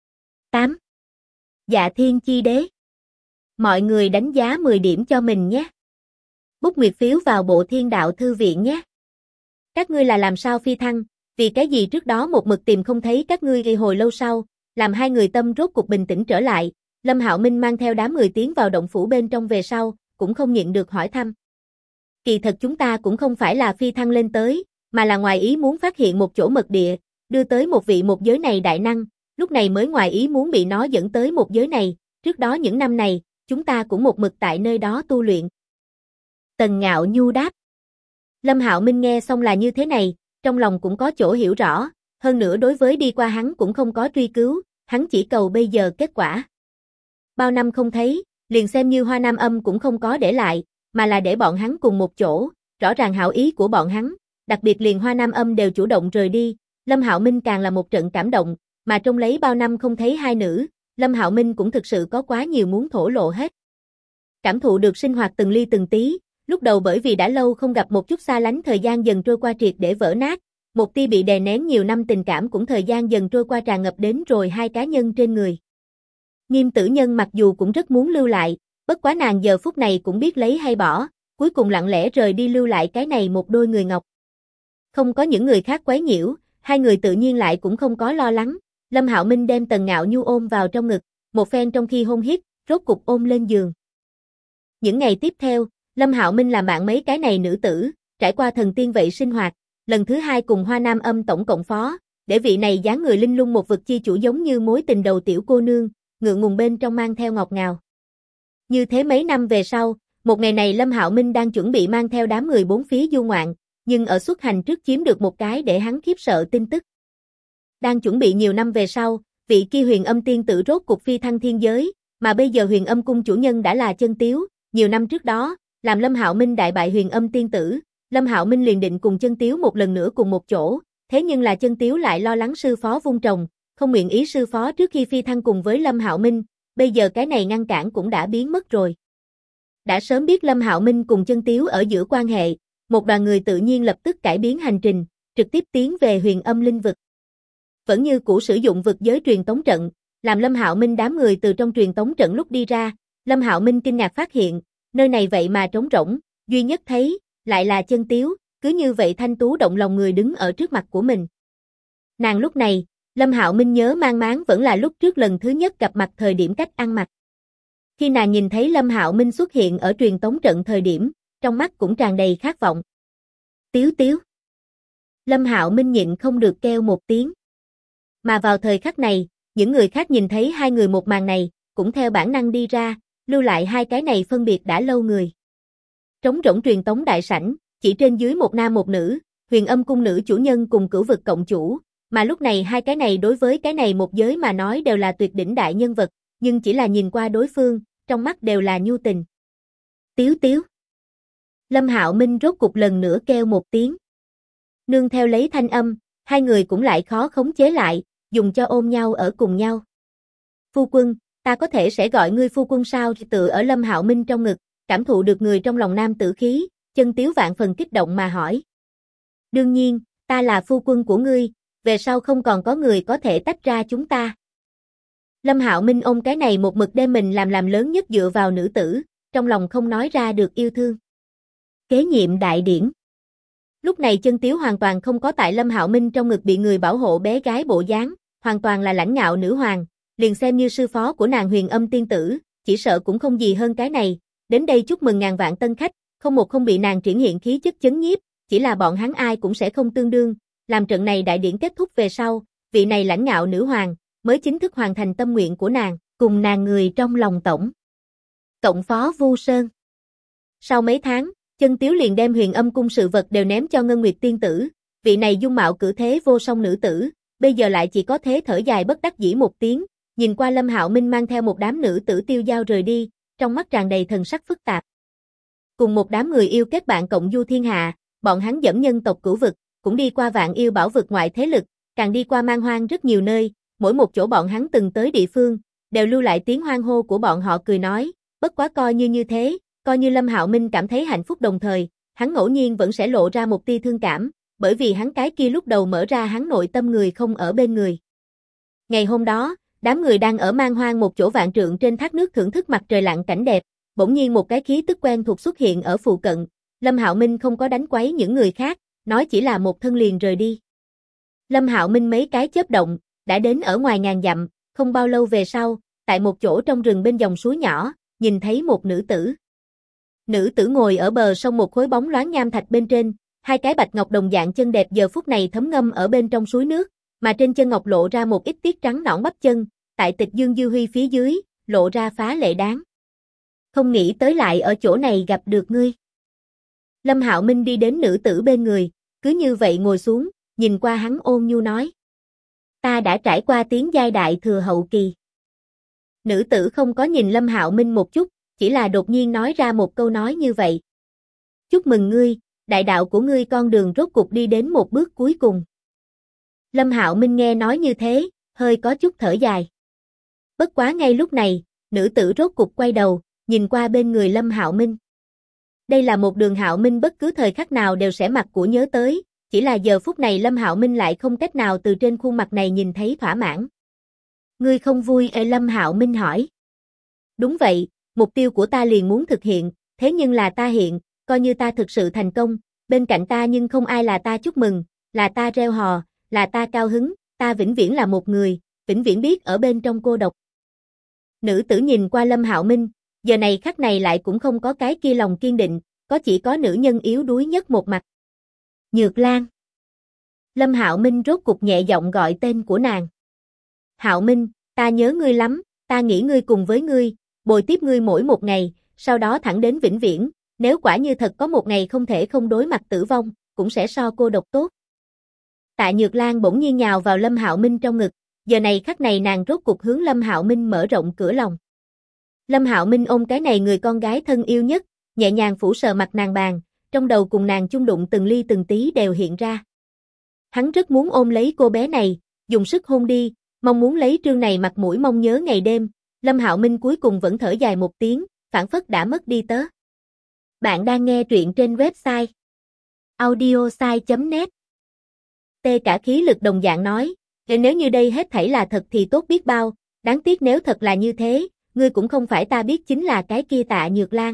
8. Dạ Thiên Chi Đế. Mọi người đánh giá 10 điểm cho mình nhé. Bút nguyệt phiếu vào bộ Thiên Đạo Thư Viện nhé. Các ngươi là làm sao phi thăng, vì cái gì trước đó một mực tìm không thấy các ngươi, gây hồi lâu sau, làm hai người tâm rốt cục bình tĩnh trở lại, Lâm Hạo Minh mang theo đám người tiến vào động phủ bên trong về sau, cũng không nhịn được hỏi thăm. Kỳ thật chúng ta cũng không phải là phi thăng lên tới, mà là ngoài ý muốn phát hiện một chỗ mật địa, đưa tới một vị một giới này đại năng, lúc này mới ngoài ý muốn bị nó dẫn tới một giới này, trước đó những năm này, chúng ta cũng một mực tại nơi đó tu luyện. Tần Ngạo Nhu đáp. Lâm Hạo Minh nghe xong là như thế này, trong lòng cũng có chỗ hiểu rõ, hơn nữa đối với đi qua hắn cũng không có truy cứu, hắn chỉ cầu bây giờ kết quả. Bao năm không thấy, liền xem như Hoa Nam Âm cũng không có để lại, mà là để bọn hắn cùng một chỗ, rõ ràng hảo ý của bọn hắn, đặc biệt liền Hoa Nam Âm đều chủ động rời đi, Lâm Hạo Minh càng là một trận cảm động, mà trông lấy bao năm không thấy hai nữ, Lâm Hạo Minh cũng thực sự có quá nhiều muốn thổ lộ hết. Cảm thụ được sinh hoạt từng ly từng tí, lúc đầu bởi vì đã lâu không gặp một chút xa lánh thời gian dần trôi qua triệt để vỡ nát, một tia bị đè nén nhiều năm tình cảm cũng thời gian dần trôi qua tràn ngập đến rồi hai cá nhân trên người. Nghiêm Tử Nhân mặc dù cũng rất muốn lưu lại, bất quá nàng giờ phút này cũng biết lấy hay bỏ, cuối cùng lặng lẽ rời đi lưu lại cái này một đôi người ngọc. Không có những người khác quấy nhiễu, hai người tự nhiên lại cũng không có lo lắng, Lâm Hạo Minh đem Tần Ngạo Nhu ôm vào trong ngực, một phen trong khi hôn hít, rốt cục ôm lên giường. Những ngày tiếp theo, Lâm Hạo Minh làm bạn mấy cái này nữ tử, trải qua thần tiên vậy sinh hoạt, lần thứ hai cùng Hoa Nam Âm tổng cộng phó, để vị này dáng người linh lung một vực chi chủ giống như mối tình đầu tiểu cô nương, ngượng ngùng bên trong mang theo ngọt ngào. Như thế mấy năm về sau, một ngày này Lâm Hạo Minh đang chuẩn bị mang theo đám người bốn phía du ngoạn, nhưng ở xuất hành trước chiếm được một cái để hắn khiếp sợ tin tức. Đang chuẩn bị nhiều năm về sau, vị kia Huyền Âm tiên tử rốt cục phi thăng thiên giới, mà bây giờ Huyền Âm cung chủ nhân đã là Chân Tiếu, nhiều năm trước đó, làm Lâm Hạo Minh đại bại Huyền Âm tiên tử, Lâm Hạo Minh liền định cùng Chân Tiếu một lần nữa cùng một chỗ, thế nhưng là Chân Tiếu lại lo lắng sư phó vung trồng, không nguyện ý sư phó trước khi phi thăng cùng với Lâm Hạo Minh, bây giờ cái này ngăn cản cũng đã biến mất rồi. Đã sớm biết Lâm Hạo Minh cùng Chân Tiếu ở giữa quan hệ, một đoàn người tự nhiên lập tức cải biến hành trình, trực tiếp tiến về Huyền Âm linh vực. Vẫn như cũ sử dụng vực giới truyền tống trận, làm Lâm Hạo Minh đám người từ trong truyền tống trận lúc đi ra, Lâm Hạo Minh kinh ngạc phát hiện, nơi này vậy mà trống rỗng, duy nhất thấy, lại là Chân Tiếu, cứ như vậy thanh tú động lòng người đứng ở trước mặt của mình. Nàng lúc này, Lâm Hạo Minh nhớ mang máng vẫn là lúc trước lần thứ nhất gặp mặt thời điểm cách ăn mặc. Khi nàng nhìn thấy Lâm Hạo Minh xuất hiện ở truyền tống trận thời điểm, trong mắt cũng tràn đầy khát vọng. Tiếu Tiếu. Lâm Hạo Minh nhịn không được kêu một tiếng. Mà vào thời khắc này, những người khác nhìn thấy hai người một màn này, cũng theo bản năng đi ra, lưu lại hai cái này phân biệt đã lâu người. Trống rỗng truyền tống đại sảnh, chỉ trên dưới một nam một nữ, Huyền Âm cung nữ chủ nhân cùng Cửu vực cộng chủ, mà lúc này hai cái này đối với cái này một giới mà nói đều là tuyệt đỉnh đại nhân vật, nhưng chỉ là nhìn qua đối phương, trong mắt đều là nhu tình. Tiếu Tiếu. Lâm Hạo Minh rốt cục lần nữa kêu một tiếng. Nương theo lấy thanh âm, hai người cũng lại khó khống chế lại, dùng cho ôm nhau ở cùng nhau. Phu quân, ta có thể sẽ gọi ngươi phu quân sao? Tựa ở Lâm Hạo Minh trong ngực, cảm thụ được người trong lòng nam tử khí, Chân Tiếu vạn phần kích động mà hỏi. Đương nhiên, ta là phu quân của ngươi, về sau không còn có người có thể tách ra chúng ta. Lâm Hạo Minh ôm cái này một mực đem mình làm lớn nhất dựa vào nữ tử, trong lòng không nói ra được yêu thương. Kế nhiệm đại điển. Lúc này Chân Tiếu hoàn toàn không có tại Lâm Hạo Minh trong ngực bị người bảo hộ bé gái bộ dáng, hoàn toàn là lãnh ngạo nữ hoàng, liền xem như sư phó của nàng Huyền Âm tiên tử, chỉ sợ cũng không gì hơn cái này, đến đây chúc mừng ngàn vạn tân khách, không một không bị nàng triển hiện khí chất chấn nhiếp, chỉ là bọn hắn ai cũng sẽ không tương đương, làm trận này đại điển kết thúc về sau, vị này lãnh ngạo nữ hoàng mới chính thức hoàn thành tâm nguyện của nàng, cùng nàng người trong lòng tổng cộng phó Vu Sơn. Sau mấy tháng, Chân Tiếu liền đem Huyền Âm cung sự vật đều ném cho Ngân Nguyệt tiên tử, vị này dung mạo cử thế vô song nữ tử, bây giờ lại chỉ có thế thở dài bất đắc dĩ một tiếng, nhìn qua Lâm Hạo Minh mang theo một đám nữ tử tiêu dao rời đi, trong mắt tràn đầy thần sắc phức tạp. Cùng một đám người yêu kết bạn cộng du thiên hạ, bọn hắn dẫn nhân tộc Cửu vực, cũng đi qua Vạn Yêu Bảo vực ngoại thế lực, càng đi qua Man Hoang rất nhiều nơi, mỗi một chỗ bọn hắn từng tới địa phương, đều lưu lại tiếng hoan hô của bọn họ cười nói, bất quá coi như thế, coi như Lâm Hạo Minh cảm thấy hạnh phúc đồng thời, hắn ngẫu nhiên vẫn sẽ lộ ra một tia thương cảm, bởi vì hắn cái kia lúc đầu mở ra hắn nội tâm người không ở bên người. Ngày hôm đó, đám người đang ở Man Hoang một chỗ vạn trượng trên thác nước thưởng thức mặt trời lặn cảnh đẹp, bỗng nhiên một cái khí tức quen thuộc xuất hiện ở phụ cận, Lâm Hạo Minh không có đánh quấy những người khác, nói chỉ là một thân liền rời đi. Lâm Hạo Minh mấy cái chớp động, đã đến ở ngoài ngàn dặm, không bao lâu về sau, tại một chỗ trong rừng bên dòng suối nhỏ, nhìn thấy một nữ tử. Nữ tử ngồi ở bờ sông một khối bóng loáng nham thạch bên trên, hai cái bạch ngọc đồng dạng chân đẹp giờ phút này thấm ngâm ở bên trong suối nước, mà trên chân ngọc lộ ra một ít tiết trắng nõn bắp chân, tại Tịch Dương dư huy phía dưới, lộ ra phá lệ đáng. Không nghĩ tới lại ở chỗ này gặp được ngươi. Lâm Hạo Minh đi đến nữ tử bên người, cứ như vậy ngồi xuống, nhìn qua hắn ôn nhu nói. Ta đã trải qua tiến giai đại thừa hậu kỳ. Nữ tử không có nhìn Lâm Hạo Minh một chút, chỉ là đột nhiên nói ra một câu nói như vậy. Chúc mừng ngươi, đại đạo của ngươi con đường rốt cục đi đến một bước cuối cùng. Lâm Hạo Minh nghe nói như thế, hơi có chút thở dài. Bất quá ngay lúc này, nữ tử rốt cục quay đầu, nhìn qua bên người Lâm Hạo Minh. Đây là một Đường Hạo Minh bất cứ thời khắc nào đều sẽ mặt của nhớ tới, chỉ là giờ phút này Lâm Hạo Minh lại không cách nào từ trên khuôn mặt này nhìn thấy thỏa mãn. Ngươi không vui ê? Lâm Hạo Minh hỏi. Đúng vậy, mục tiêu của ta liền muốn thực hiện, thế nhưng là ta hiện, coi như ta thực sự thành công, bên cạnh ta nhưng không ai là ta chúc mừng, là ta reo hò, là ta cao hứng, ta vĩnh viễn là một người, vĩnh viễn biết ở bên trong cô độc. Nữ tử nhìn qua Lâm Hạo Minh, giờ này khắc này lại cũng không có cái kia lòng kiên định, có chỉ có nữ nhân yếu đuối nhất một mặt. Nhược Lan. Lâm Hạo Minh rốt cục nhẹ giọng gọi tên của nàng. Hạo Minh, ta nhớ ngươi lắm, ta nghĩ ngươi cùng với ngươi, bồi tiếp ngươi mỗi một ngày, sau đó thẳng đến vĩnh viễn, nếu quả như thật có một ngày không thể không đối mặt tử vong, cũng sẽ so cô độc tốt. Tạ Nhược Lan bỗng nhiên nhào vào Lâm Hạo Minh trong ngực, giờ này khắc này nàng rốt cục hướng Lâm Hạo Minh mở rộng cửa lòng. Lâm Hạo Minh ôm cái này người con gái thân yêu nhất, nhẹ nhàng phủ sờ mặt nàng bàn, trong đầu cùng nàng chung đụng từng ly từng tí đều hiện ra. Hắn rất muốn ôm lấy cô bé này, dùng sức hôn đi, mong muốn lấy trương này mặt mũi mong nhớ ngày đêm. Lâm Hạo Minh cuối cùng vẫn thở dài một tiếng, phảng phất đã mất đi tớ. Bạn đang nghe truyện trên website audiosai.net. Tê cả khí lực đồng dạng nói, nếu như đây hết thảy là thật thì tốt biết bao, đáng tiếc nếu thật là như thế, ngươi cũng không phải ta biết chính là cái kia Tạ Nhược Lan.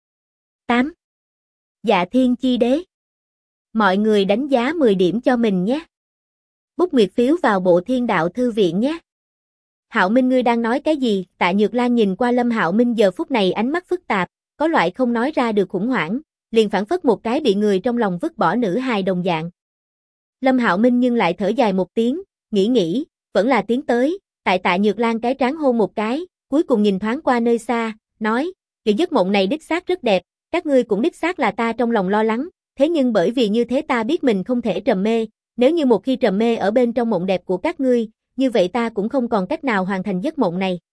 8. Dạ Thiên Chi Đế. Mọi người đánh giá 10 điểm cho mình nhé. Bút nguyệt phiếu vào Bộ Thiên Đạo Thư Viện nhé. Hạo Minh ngươi đang nói cái gì? Tạ Nhược Lan nhìn qua Lâm Hạo Minh giờ phút này ánh mắt phức tạp, có loại không nói ra được khủng hoảng, liền phảng phất một cái bị người trong lòng vứt bỏ nữ hài đồng dạng. Lâm Hạo Minh nhưng lại thở dài một tiếng, nghĩ, vẫn là tiến tới, tại Tạ Nhược Lan cái trán hôn một cái, cuối cùng nhìn thoáng qua nơi xa, nói, cái giấc mộng này đích xác rất đẹp, các ngươi cũng đích xác là ta trong lòng lo lắng, thế nhưng bởi vì như thế ta biết mình không thể trầm mê, nếu như một khi trầm mê ở bên trong mộng đẹp của các ngươi, như vậy ta cũng không còn cách nào hoàn thành giấc mộng này.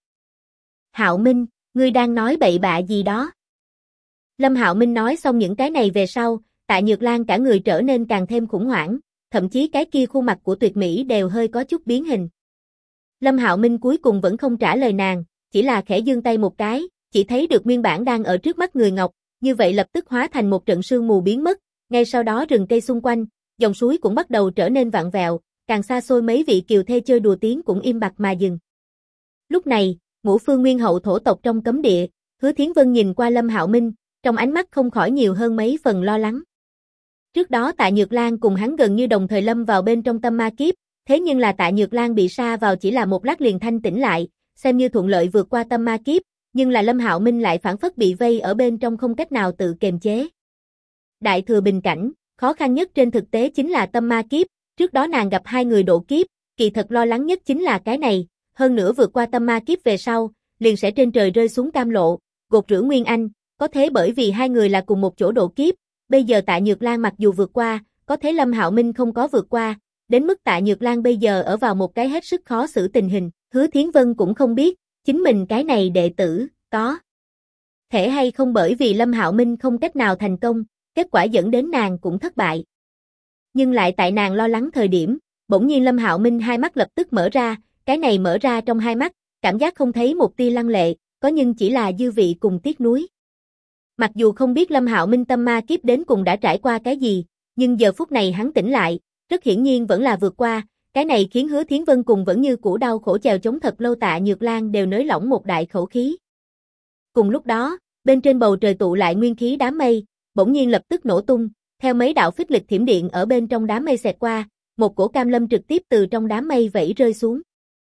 Hạo Minh, ngươi đang nói bậy bạ gì đó? Lâm Hạo Minh nói xong những cái này về sau, Tạ Nhược Lan cả người trở nên càng thêm khủng hoảng, thậm chí cái kia khuôn mặt của tuyệt mỹ đều hơi có chút biến hình. Lâm Hạo Minh cuối cùng vẫn không trả lời nàng, chỉ là khẽ giương tay một cái, chỉ thấy được nguyên bản đang ở trước mắt người ngọc, như vậy lập tức hóa thành một trận sương mù biến mất, ngay sau đó rừng cây xung quanh, dòng suối cũng bắt đầu trở nên vặn vẹo, càng xa xôi mấy vị kiều thê chơi đùa tiếng cũng im bặt mà dừng. Lúc này, Ngũ Phương Nguyên Hậu thổ tộc trong cấm địa, Hứa Thiến Vân nhìn qua Lâm Hạo Minh, trong ánh mắt không khỏi nhiều hơn mấy phần lo lắng. Trước đó Tạ Nhược Lan cùng hắn gần như đồng thời lâm vào bên trong tâm ma kiếp, thế nhưng là Tạ Nhược Lan bị sa vào chỉ là một lát liền thanh tỉnh lại, xem như thuận lợi vượt qua tâm ma kiếp, nhưng là Lâm Hạo Minh lại phảng phất bị vây ở bên trong không cách nào tự kiềm chế. Đại thừa bình cảnh, khó khăn nhất trên thực tế chính là tâm ma kiếp, trước đó nàng gặp 2 người độ kiếp, kỳ thật lo lắng nhất chính là cái này, hơn nữa vượt qua tâm ma kiếp về sau, liền sẽ trên trời rơi xuống cam lộ, gột rửa Nguyên Anh, có thế bởi vì 2 người là cùng một chỗ độ kiếp, bây giờ Tạ Nhược Lan mặc dù vượt qua, có thế Lâm Hạo Minh không có vượt qua, đến mức Tạ Nhược Lan bây giờ ở vào một cái hết sức khó xử tình hình, Hứa Thiến Vân cũng không biết, chính mình cái này đệ tử, có thể hay không bởi vì Lâm Hạo Minh không cách nào thành công, kết quả dẫn đến nàng cũng thất bại. Nhưng lại tại nàng lo lắng thời điểm, bỗng nhiên Lâm Hạo Minh hai mắt lập tức mở ra, cái này mở ra trong hai mắt, cảm giác không thấy một tia lăng lệ, có nhưng chỉ là dư vị cùng tiếc nuối. Mặc dù không biết Lâm Hạo Minh tâm ma kiếp đến cùng đã trải qua cái gì, nhưng giờ phút này hắn tỉnh lại, rất hiển nhiên vẫn là vượt qua, cái này khiến Hứa Thiến Vân cùng vẫn như cũ đau khổ chèo chống thật lâu Tạ Nhược Lan đều nới lỏng một đại khẩu khí. Cùng lúc đó, bên trên bầu trời tụ lại nguyên khí đám mây, bỗng nhiên lập tức nổ tung, theo mấy đạo phích lịch thiểm điện ở bên trong đám mây xẹt qua, một cổ cam lâm trực tiếp từ trong đám mây vẫy rơi xuống.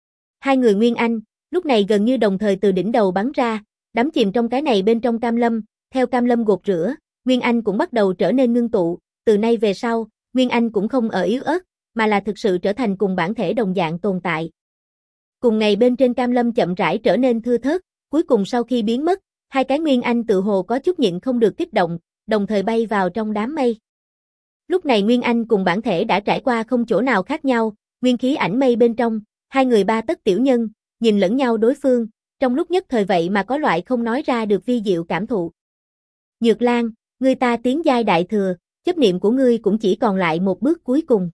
2 người Nguyên Anh, lúc này gần như đồng thời từ đỉnh đầu bắn ra, đắm chìm trong cái này bên trong cam lâm, theo cam lâm gột rửa, Nguyên Anh cũng bắt đầu trở nên ngưng tụ, từ nay về sau, Nguyên Anh cũng không ở yếu ớt, mà là thực sự trở thành cùng bản thể đồng dạng tồn tại. Cùng ngày bên trên cam lâm chậm rãi trở nên thưa thớt, cuối cùng sau khi biến mất, 2 cái Nguyên Anh tự hồ có chút nhịn không được kích động, đồng thời bay vào trong đám mây. Lúc này Nguyên Anh cùng bản thể đã trải qua không chỗ nào khác nhau, nguyên khí ảnh mây bên trong, hai người ba tấc tiểu nhân, nhìn lẫn nhau đối phương, trong lúc nhất thời vậy mà có loại không nói ra được vi diệu cảm thụ. Nhược Lan, ngươi ta tiến giai đại thừa, chấp niệm của ngươi cũng chỉ còn lại một bước cuối cùng.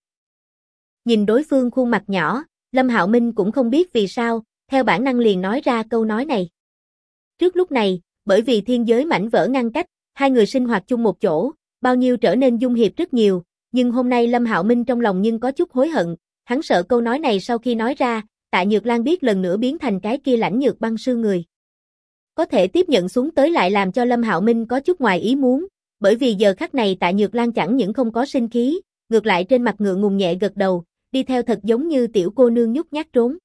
Nhìn đối phương khuôn mặt nhỏ, Lâm Hạo Minh cũng không biết vì sao, theo bản năng liền nói ra câu nói này. Trước lúc này, bởi vì thiên giới mảnh vỡ ngăn cách, hai người sinh hoạt chung một chỗ, bao nhiêu trở nên dung hiệp rất nhiều, nhưng hôm nay Lâm Hạo Minh trong lòng nhưng có chút hối hận, hắn sợ câu nói này sau khi nói ra, Tạ Nhược Lan biết lần nữa biến thành cái kia lãnh nhược băng sương người. Có thể tiếp nhận xuống tới lại làm cho Lâm Hạo Minh có chút ngoài ý muốn, bởi vì giờ khắc này Tạ Nhược Lan chẳng những không có sinh khí, ngược lại trên mặt ngượng ngùng nhẹ gật đầu, đi theo thật giống như tiểu cô nương nhút nhát trốn.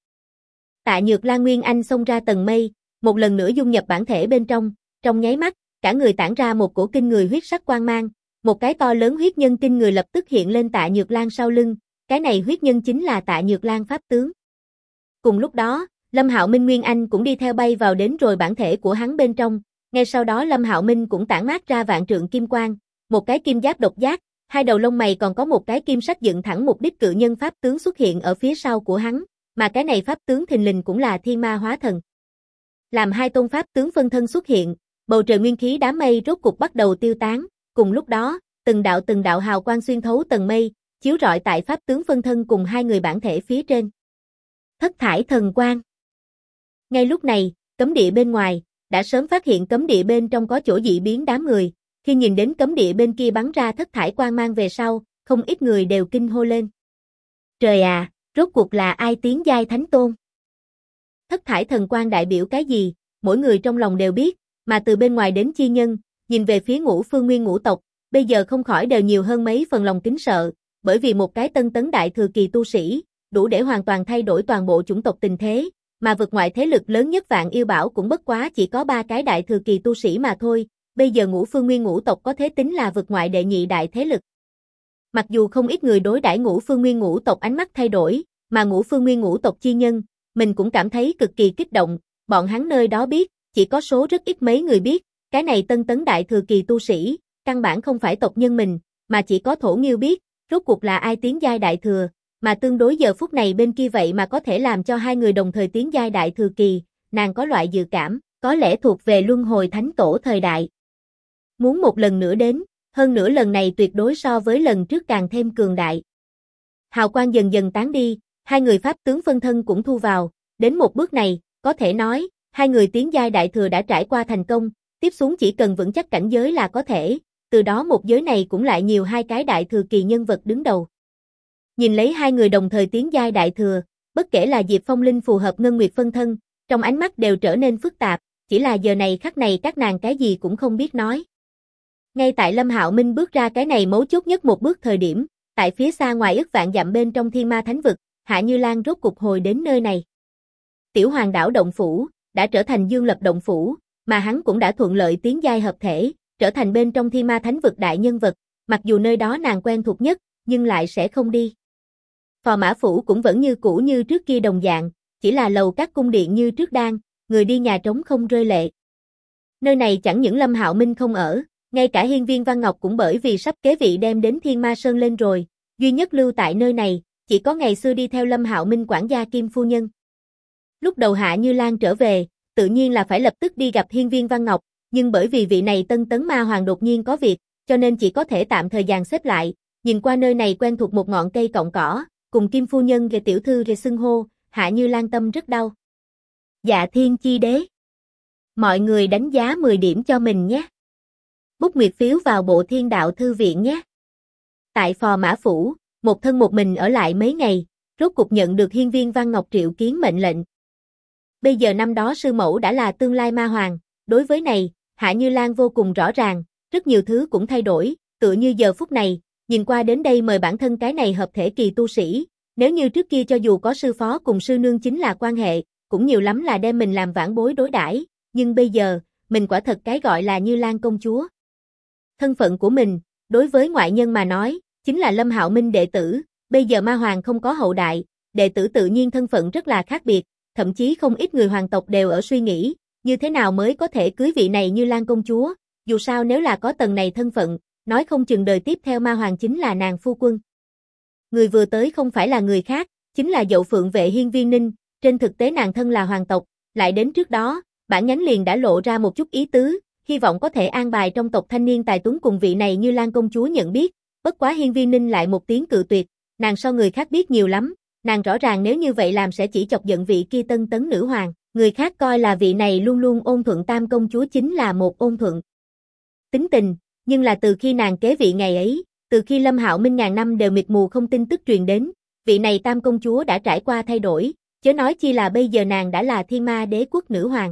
Tạ Nhược Lan Nguyên Anh xông ra tầng mây, một lần nữa dung nhập bản thể bên trong nháy mắt, cả người tản ra một cổ kinh người huyết sắc quang mang, một cái to lớn huyết nhân kinh người lập tức hiện lên Tạ Nhược Lan sau lưng, cái này huyết nhân chính là Tạ Nhược Lan pháp tướng. Cùng lúc đó, Lâm Hạo Minh Nguyên Anh cũng đi theo bay vào đến rồi bản thể của hắn bên trong, ngay sau đó Lâm Hạo Minh cũng tản mát ra vạn trượng kim quang, một cái kim giáp độc giác, hai đầu lông mày còn có một cái kim sắc dựng thẳng mục đích cự nhân pháp tướng xuất hiện ở phía sau của hắn, mà cái này pháp tướng thình lình cũng là Thiên Ma Hóa Thần. Làm hai tôn pháp tướng phân thân xuất hiện, bầu trời nguyên khí đám mây rốt cục bắt đầu tiêu tán, cùng lúc đó, từng đạo hào quang xuyên thấu tầng mây, chiếu rọi tại pháp tướng phân thân cùng hai người bản thể phía trên. Thất thải thần quang. Ngay lúc này, cấm địa bên ngoài, đã sớm phát hiện cấm địa bên trong có chỗ dị biến đám người, khi nhìn đến cấm địa bên kia bắn ra thất thải quang mang về sau, không ít người đều kinh hô lên. Trời à, rốt cuộc là ai tiến giai thánh tôn? Thất thải thần quang đại biểu cái gì, mỗi người trong lòng đều biết, mà từ bên ngoài đến chi nhân, nhìn về phía Ngũ Phương Nguyên ngũ tộc, bây giờ không khỏi đều nhiều hơn mấy phần lòng kính sợ, bởi vì một cái tân tấn đại thừa kỳ tu sĩ, đủ để hoàn toàn thay đổi toàn bộ chủng tộc tình thế, mà vực ngoại thế lực lớn nhất Vạn Yêu Bảo cũng bất quá chỉ có 3 cái đại thừa kỳ tu sĩ mà thôi, bây giờ Ngũ Phương Nguyên ngũ tộc có thể tính là vực ngoại đệ nhị đại thế lực. Mặc dù không ít người đối đãi Ngũ Phương Nguyên ngũ tộc ánh mắt thay đổi, mà Ngũ Phương Nguyên ngũ tộc chi nhân, mình cũng cảm thấy cực kỳ kích động, bọn hắn nơi đó biết, chỉ có số rất ít mấy người biết, cái này tân tấn đại thừa kỳ tu sĩ, căn bản không phải tộc nhân mình, mà chỉ có Thổ Nghiêu biết, rốt cuộc là ai tiến giai đại thừa, mà tương đối giờ phút này bên kia vậy mà có thể làm cho hai người đồng thời tiến giai đại thừa kỳ, nàng có loại dự cảm, có lẽ thuộc về luân hồi thánh tổ thời đại. Muốn một lần nữa đến, hơn nữa lần này tuyệt đối so với lần trước càng thêm cường đại. Hào quang dần dần tán đi, hai người pháp tướng phân thân cũng thu vào, đến một bước này, có thể nói, hai người tiến giai đại thừa đã trải qua thành công, tiếp xuống chỉ cần vững chắc cảnh giới là có thể, từ đó một giới này cũng lại nhiều hai cái đại thừa kỳ nhân vật đứng đầu. Nhìn lấy hai người đồng thời tiến giai đại thừa, bất kể là Diệp Phong Linh phù hợp Ngân Nguyệt phân thân, trong ánh mắt đều trở nên phức tạp, chỉ là giờ này khắc này các nàng cái gì cũng không biết nói. Ngay tại Lâm Hạo Minh bước ra cái này mấu chốt nhất một bước thời điểm, tại phía xa ngoài ức vạn dặm bên trong Thiên Ma Thánh Vực, Hạ Như Lan rốt cục hồi đến nơi này. Tiểu Hoàng đảo động phủ đã trở thành Dương Lập động phủ, mà hắn cũng đã thuận lợi tiến giai hợp thể, trở thành bên trong Thiên Ma Thánh Vực đại nhân vật, mặc dù nơi đó nàng quen thuộc nhất, nhưng lại sẽ không đi. Phò Mã phủ cũng vẫn như cũ như trước kia đồng dạng, chỉ là lầu các cung điện như trước đang, người đi nhà trống không rơi lệ. Nơi này chẳng những Lâm Hạo Minh không ở, ngay cả Hiên Viên Văn Ngọc cũng bởi vì sắp kế vị đem đến Thiên Ma Sơn lên rồi, duy nhất lưu tại nơi này, chỉ có ngày xưa đi theo Lâm Hạo Minh quản gia Kim phu nhân. Lúc đầu Hạ Như Lan trở về, tự nhiên là phải lập tức đi gặp Hiên Viên Văn Ngọc, nhưng bởi vì vị này tân tấn ma hoàng đột nhiên có việc, cho nên chỉ có thể tạm thời dàn xếp lại, nhìn qua nơi này quen thuộc một ngọn cây cọng cỏ, cùng Kim phu nhân về tiểu thư về xưng hô, Hạ Như Lan tâm rất đau. Dạ Thiên Chi Đế. Mọi người đánh giá 10 điểm cho mình nhé. Bút nguyệt phiếu vào bộ Thiên Đạo Thư Viện nhé. Tại Phò Mã Phủ, một thân một mình ở lại mấy ngày, rốt cục nhận được Hiên Viên Văn Ngọc triệu kiến mệnh lệnh. Bây giờ năm đó sư mẫu đã là tương lai ma hoàng, đối với này, Hạ Như Lan vô cùng rõ ràng, rất nhiều thứ cũng thay đổi, tựa như giờ phút này, nhìn qua đến đây mời bản thân cái này hợp thể kỳ tu sĩ, nếu như trước kia cho dù có sư phó cùng sư nương chính là quan hệ, cũng nhiều lắm là đem mình làm vãn bối đối đãi, nhưng bây giờ, mình quả thật cái gọi là Như Lan công chúa. Thân phận của mình, đối với ngoại nhân mà nói, chính là Lâm Hạo Minh đệ tử, bây giờ ma hoàng không có hậu đại, đệ tử tự nhiên thân phận rất là khác biệt, thậm chí không ít người hoàng tộc đều ở suy nghĩ, như thế nào mới có thể cưới vị này Như Lan công chúa, dù sao nếu là có tầng này thân phận, nói không chừng đời tiếp theo ma hoàng chính là nàng phu quân. Người vừa tới không phải là người khác, chính là dậu Phượng Vệ Hiên Viên Ninh, trên thực tế nàng thân là hoàng tộc, lại đến trước đó, bản nhánh liền đã lộ ra một chút ý tứ, hy vọng có thể an bài trong tộc thanh niên tài tuấn cùng vị này Như Lan công chúa nhận biết, bất quá Hiên Viên Ninh lại một tiếng cự tuyệt, nàng so người khác biết nhiều lắm, nàng rõ ràng nếu như vậy làm sẽ chỉ chọc giận vị kia tân tấn nữ hoàng, người khác coi là vị này luôn luôn ôn thuận tam công chúa chính là một ôn thuận tính tình, nhưng là từ khi nàng kế vị ngày ấy, từ khi Lâm Hạo Minh ngàn năm đều mịt mù không tin tức truyền đến, vị này tam công chúa đã trải qua thay đổi, chớ nói chi là bây giờ nàng đã là Thiên Ma Đế quốc nữ hoàng.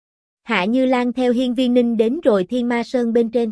Hạ Như Lan theo Hiên Viên Ninh đến rồi Thiên Ma Sơn bên trên.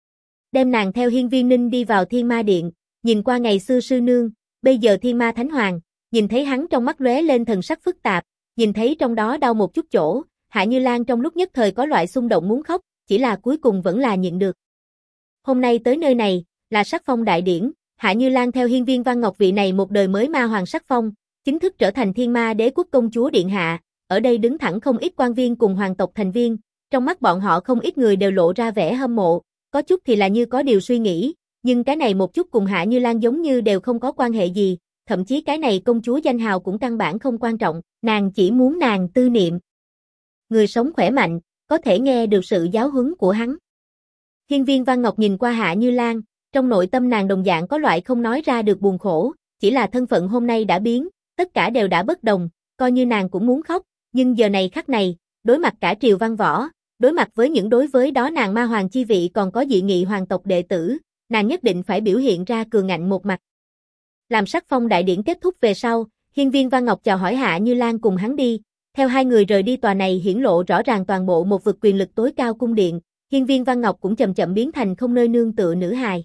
Đem nàng theo Hiên Viên Ninh đi vào Thiên Ma Điện, nhìn qua ngày xưa sư nương, bây giờ Thiên Ma Thánh Hoàng, nhìn thấy hắn trong mắt lóe lên thần sắc phức tạp, nhìn thấy trong đó đau một chút chỗ, Hạ Như Lan trong lúc nhất thời có loại xung động muốn khóc, chỉ là cuối cùng vẫn là nhịn được. Hôm nay tới nơi này, là sắc phong đại điển, Hạ Như Lan theo Hiên Viên Văn Ngọc vị này một đời mới ma hoàng sắc phong, chính thức trở thành Thiên Ma Đế quốc công chúa điện hạ, ở đây đứng thẳng không ít quan viên cùng hoàng tộc thành viên, trong mắt bọn họ không ít người đều lộ ra vẻ hâm mộ, có chút thì là như có điều suy nghĩ, nhưng cái này một chút cùng Hạ Như Lan giống như đều không có quan hệ gì, thậm chí cái này công chúa danh hào cũng căn bản không quan trọng, nàng chỉ muốn nàng tư niệm. Người sống khỏe mạnh, có thể nghe được sự giáo huấn của hắn. Hiên Viên Văn Ngọc nhìn qua Hạ Như Lan, trong nội tâm nàng đồng dạng có loại không nói ra được buồn khổ, chỉ là thân phận hôm nay đã biến, tất cả đều đã bất đồng, coi như nàng cũng muốn khóc, nhưng giờ này khắc này, đối mặt cả triều văn võ, đối mặt với những đối với đó nàng ma hoàng chi vị còn có dị nghị hoàng tộc đệ tử, nàng nhất định phải biểu hiện ra cường ngạnh một mặt. Làm sắc phong đại điển kết thúc về sau, Hiên Viên Văn Ngọc chào hỏi Hạ Như Lan cùng hắn đi, theo hai người rời đi tòa này hiển lộ rõ ràng toàn bộ một vực quyền lực tối cao cung điện, Hiên Viên Văn Ngọc cũng chậm chậm biến thành không nơi nương tựa nữ hài.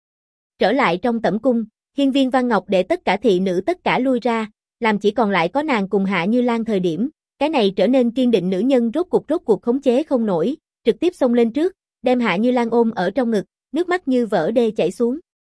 Trở lại trong tẩm cung, Hiên Viên Văn Ngọc để tất cả thị nữ tất cả lui ra, làm chỉ còn lại có nàng cùng Hạ Như Lan thời điểm, cái này trở nên kiên định nữ nhân rốt cuộc khống chế không nổi, trực tiếp xông lên trước, đem Hạ Như Lan ôm ở trong ngực, nước mắt như vỡ đê chảy xuống.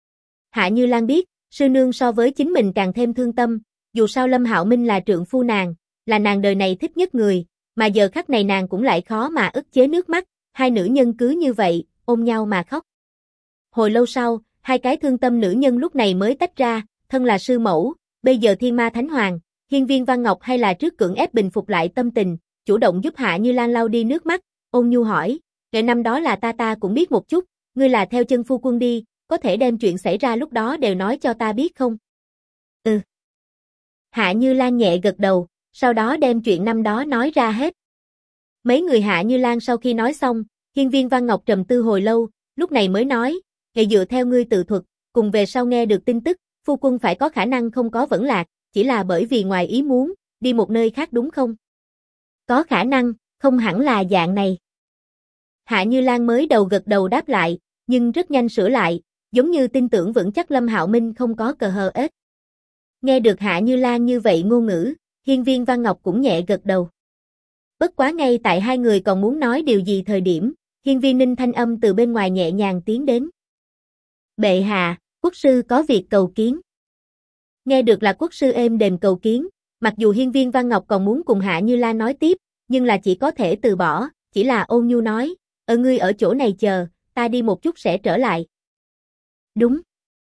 Hạ Như Lan biết, sư nương so với chính mình càng thêm thương tâm, dù sao Lâm Hạo Minh là trượng phu nàng, là nàng đời này thích nhất người, mà giờ khắc này nàng cũng lại khó mà ức chế nước mắt, hai nữ nhân cứ như vậy, ôm nhau mà khóc. Hồi lâu sau, hai cái thương tâm nữ nhân lúc này mới tách ra, thân là sư mẫu, bây giờ Thiên Ma Thánh Hoàng, Hiên Viên Văn Ngọc hay là trước cưỡng ép bình phục lại tâm tình, chủ động giúp Hạ Như Lan lau đi nước mắt, ôn nhu hỏi, ngày năm đó là ta cũng biết một chút, ngươi là theo chân phu quân đi, có thể đem chuyện xảy ra lúc đó đều nói cho ta biết không? Ừ. Hạ Như Lan nhẹ gật đầu, sau đó đem chuyện năm đó nói ra hết. Mấy người Hạ Như Lan sau khi nói xong, Hiên Viên Văn Ngọc trầm tư hồi lâu, lúc này mới nói, ngày dựa theo ngươi tự thuật, cùng về sau nghe được tin tức, phu quân phải có khả năng không có vẫn lạc, chỉ là bởi vì ngoài ý muốn, đi một nơi khác đúng không? Có khả năng, không hẳn là dạng này. Hạ Như Lan mới đầu gật đầu đáp lại, nhưng rất nhanh sửa lại, giống như tin tưởng vững chắc Lâm Hạo Minh không có cờ hờ ết. Nghe được Hạ Như Lan như vậy ngôn ngữ, Hiên Viên Văn Ngọc cũng nhẹ gật đầu. Bất quá ngay tại hai người còn muốn nói điều gì thời điểm, Hiên Viên Ninh thanh âm từ bên ngoài nhẹ nhàng tiến đến. Bệ hạ, quốc sư có việc cầu kiến. Nghe được là quốc sư êm đềm cầu kiến, mặc dù Hiên Viên Văn Ngọc còn muốn cùng Hạ Như Lan nói tiếp, nhưng là chỉ có thể từ bỏ, chỉ là ôn nhu nói, ngươi ở chỗ này chờ, ta đi một chút sẽ trở lại. Đúng.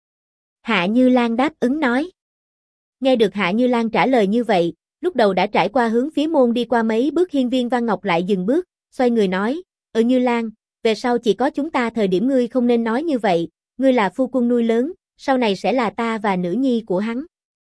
Hạ Như Lan đáp ứng nói. Nghe được Hạ Như Lan trả lời như vậy, lúc đầu đã trải qua hướng phía môn đi qua mấy bước Hiên Viên Văn Ngọc lại dừng bước, xoay người nói, Như Lan, về sau chỉ có chúng ta thời điểm ngươi không nên nói như vậy, ngươi là phu quân nuôi lớn, sau này sẽ là ta và nữ nhi của hắn.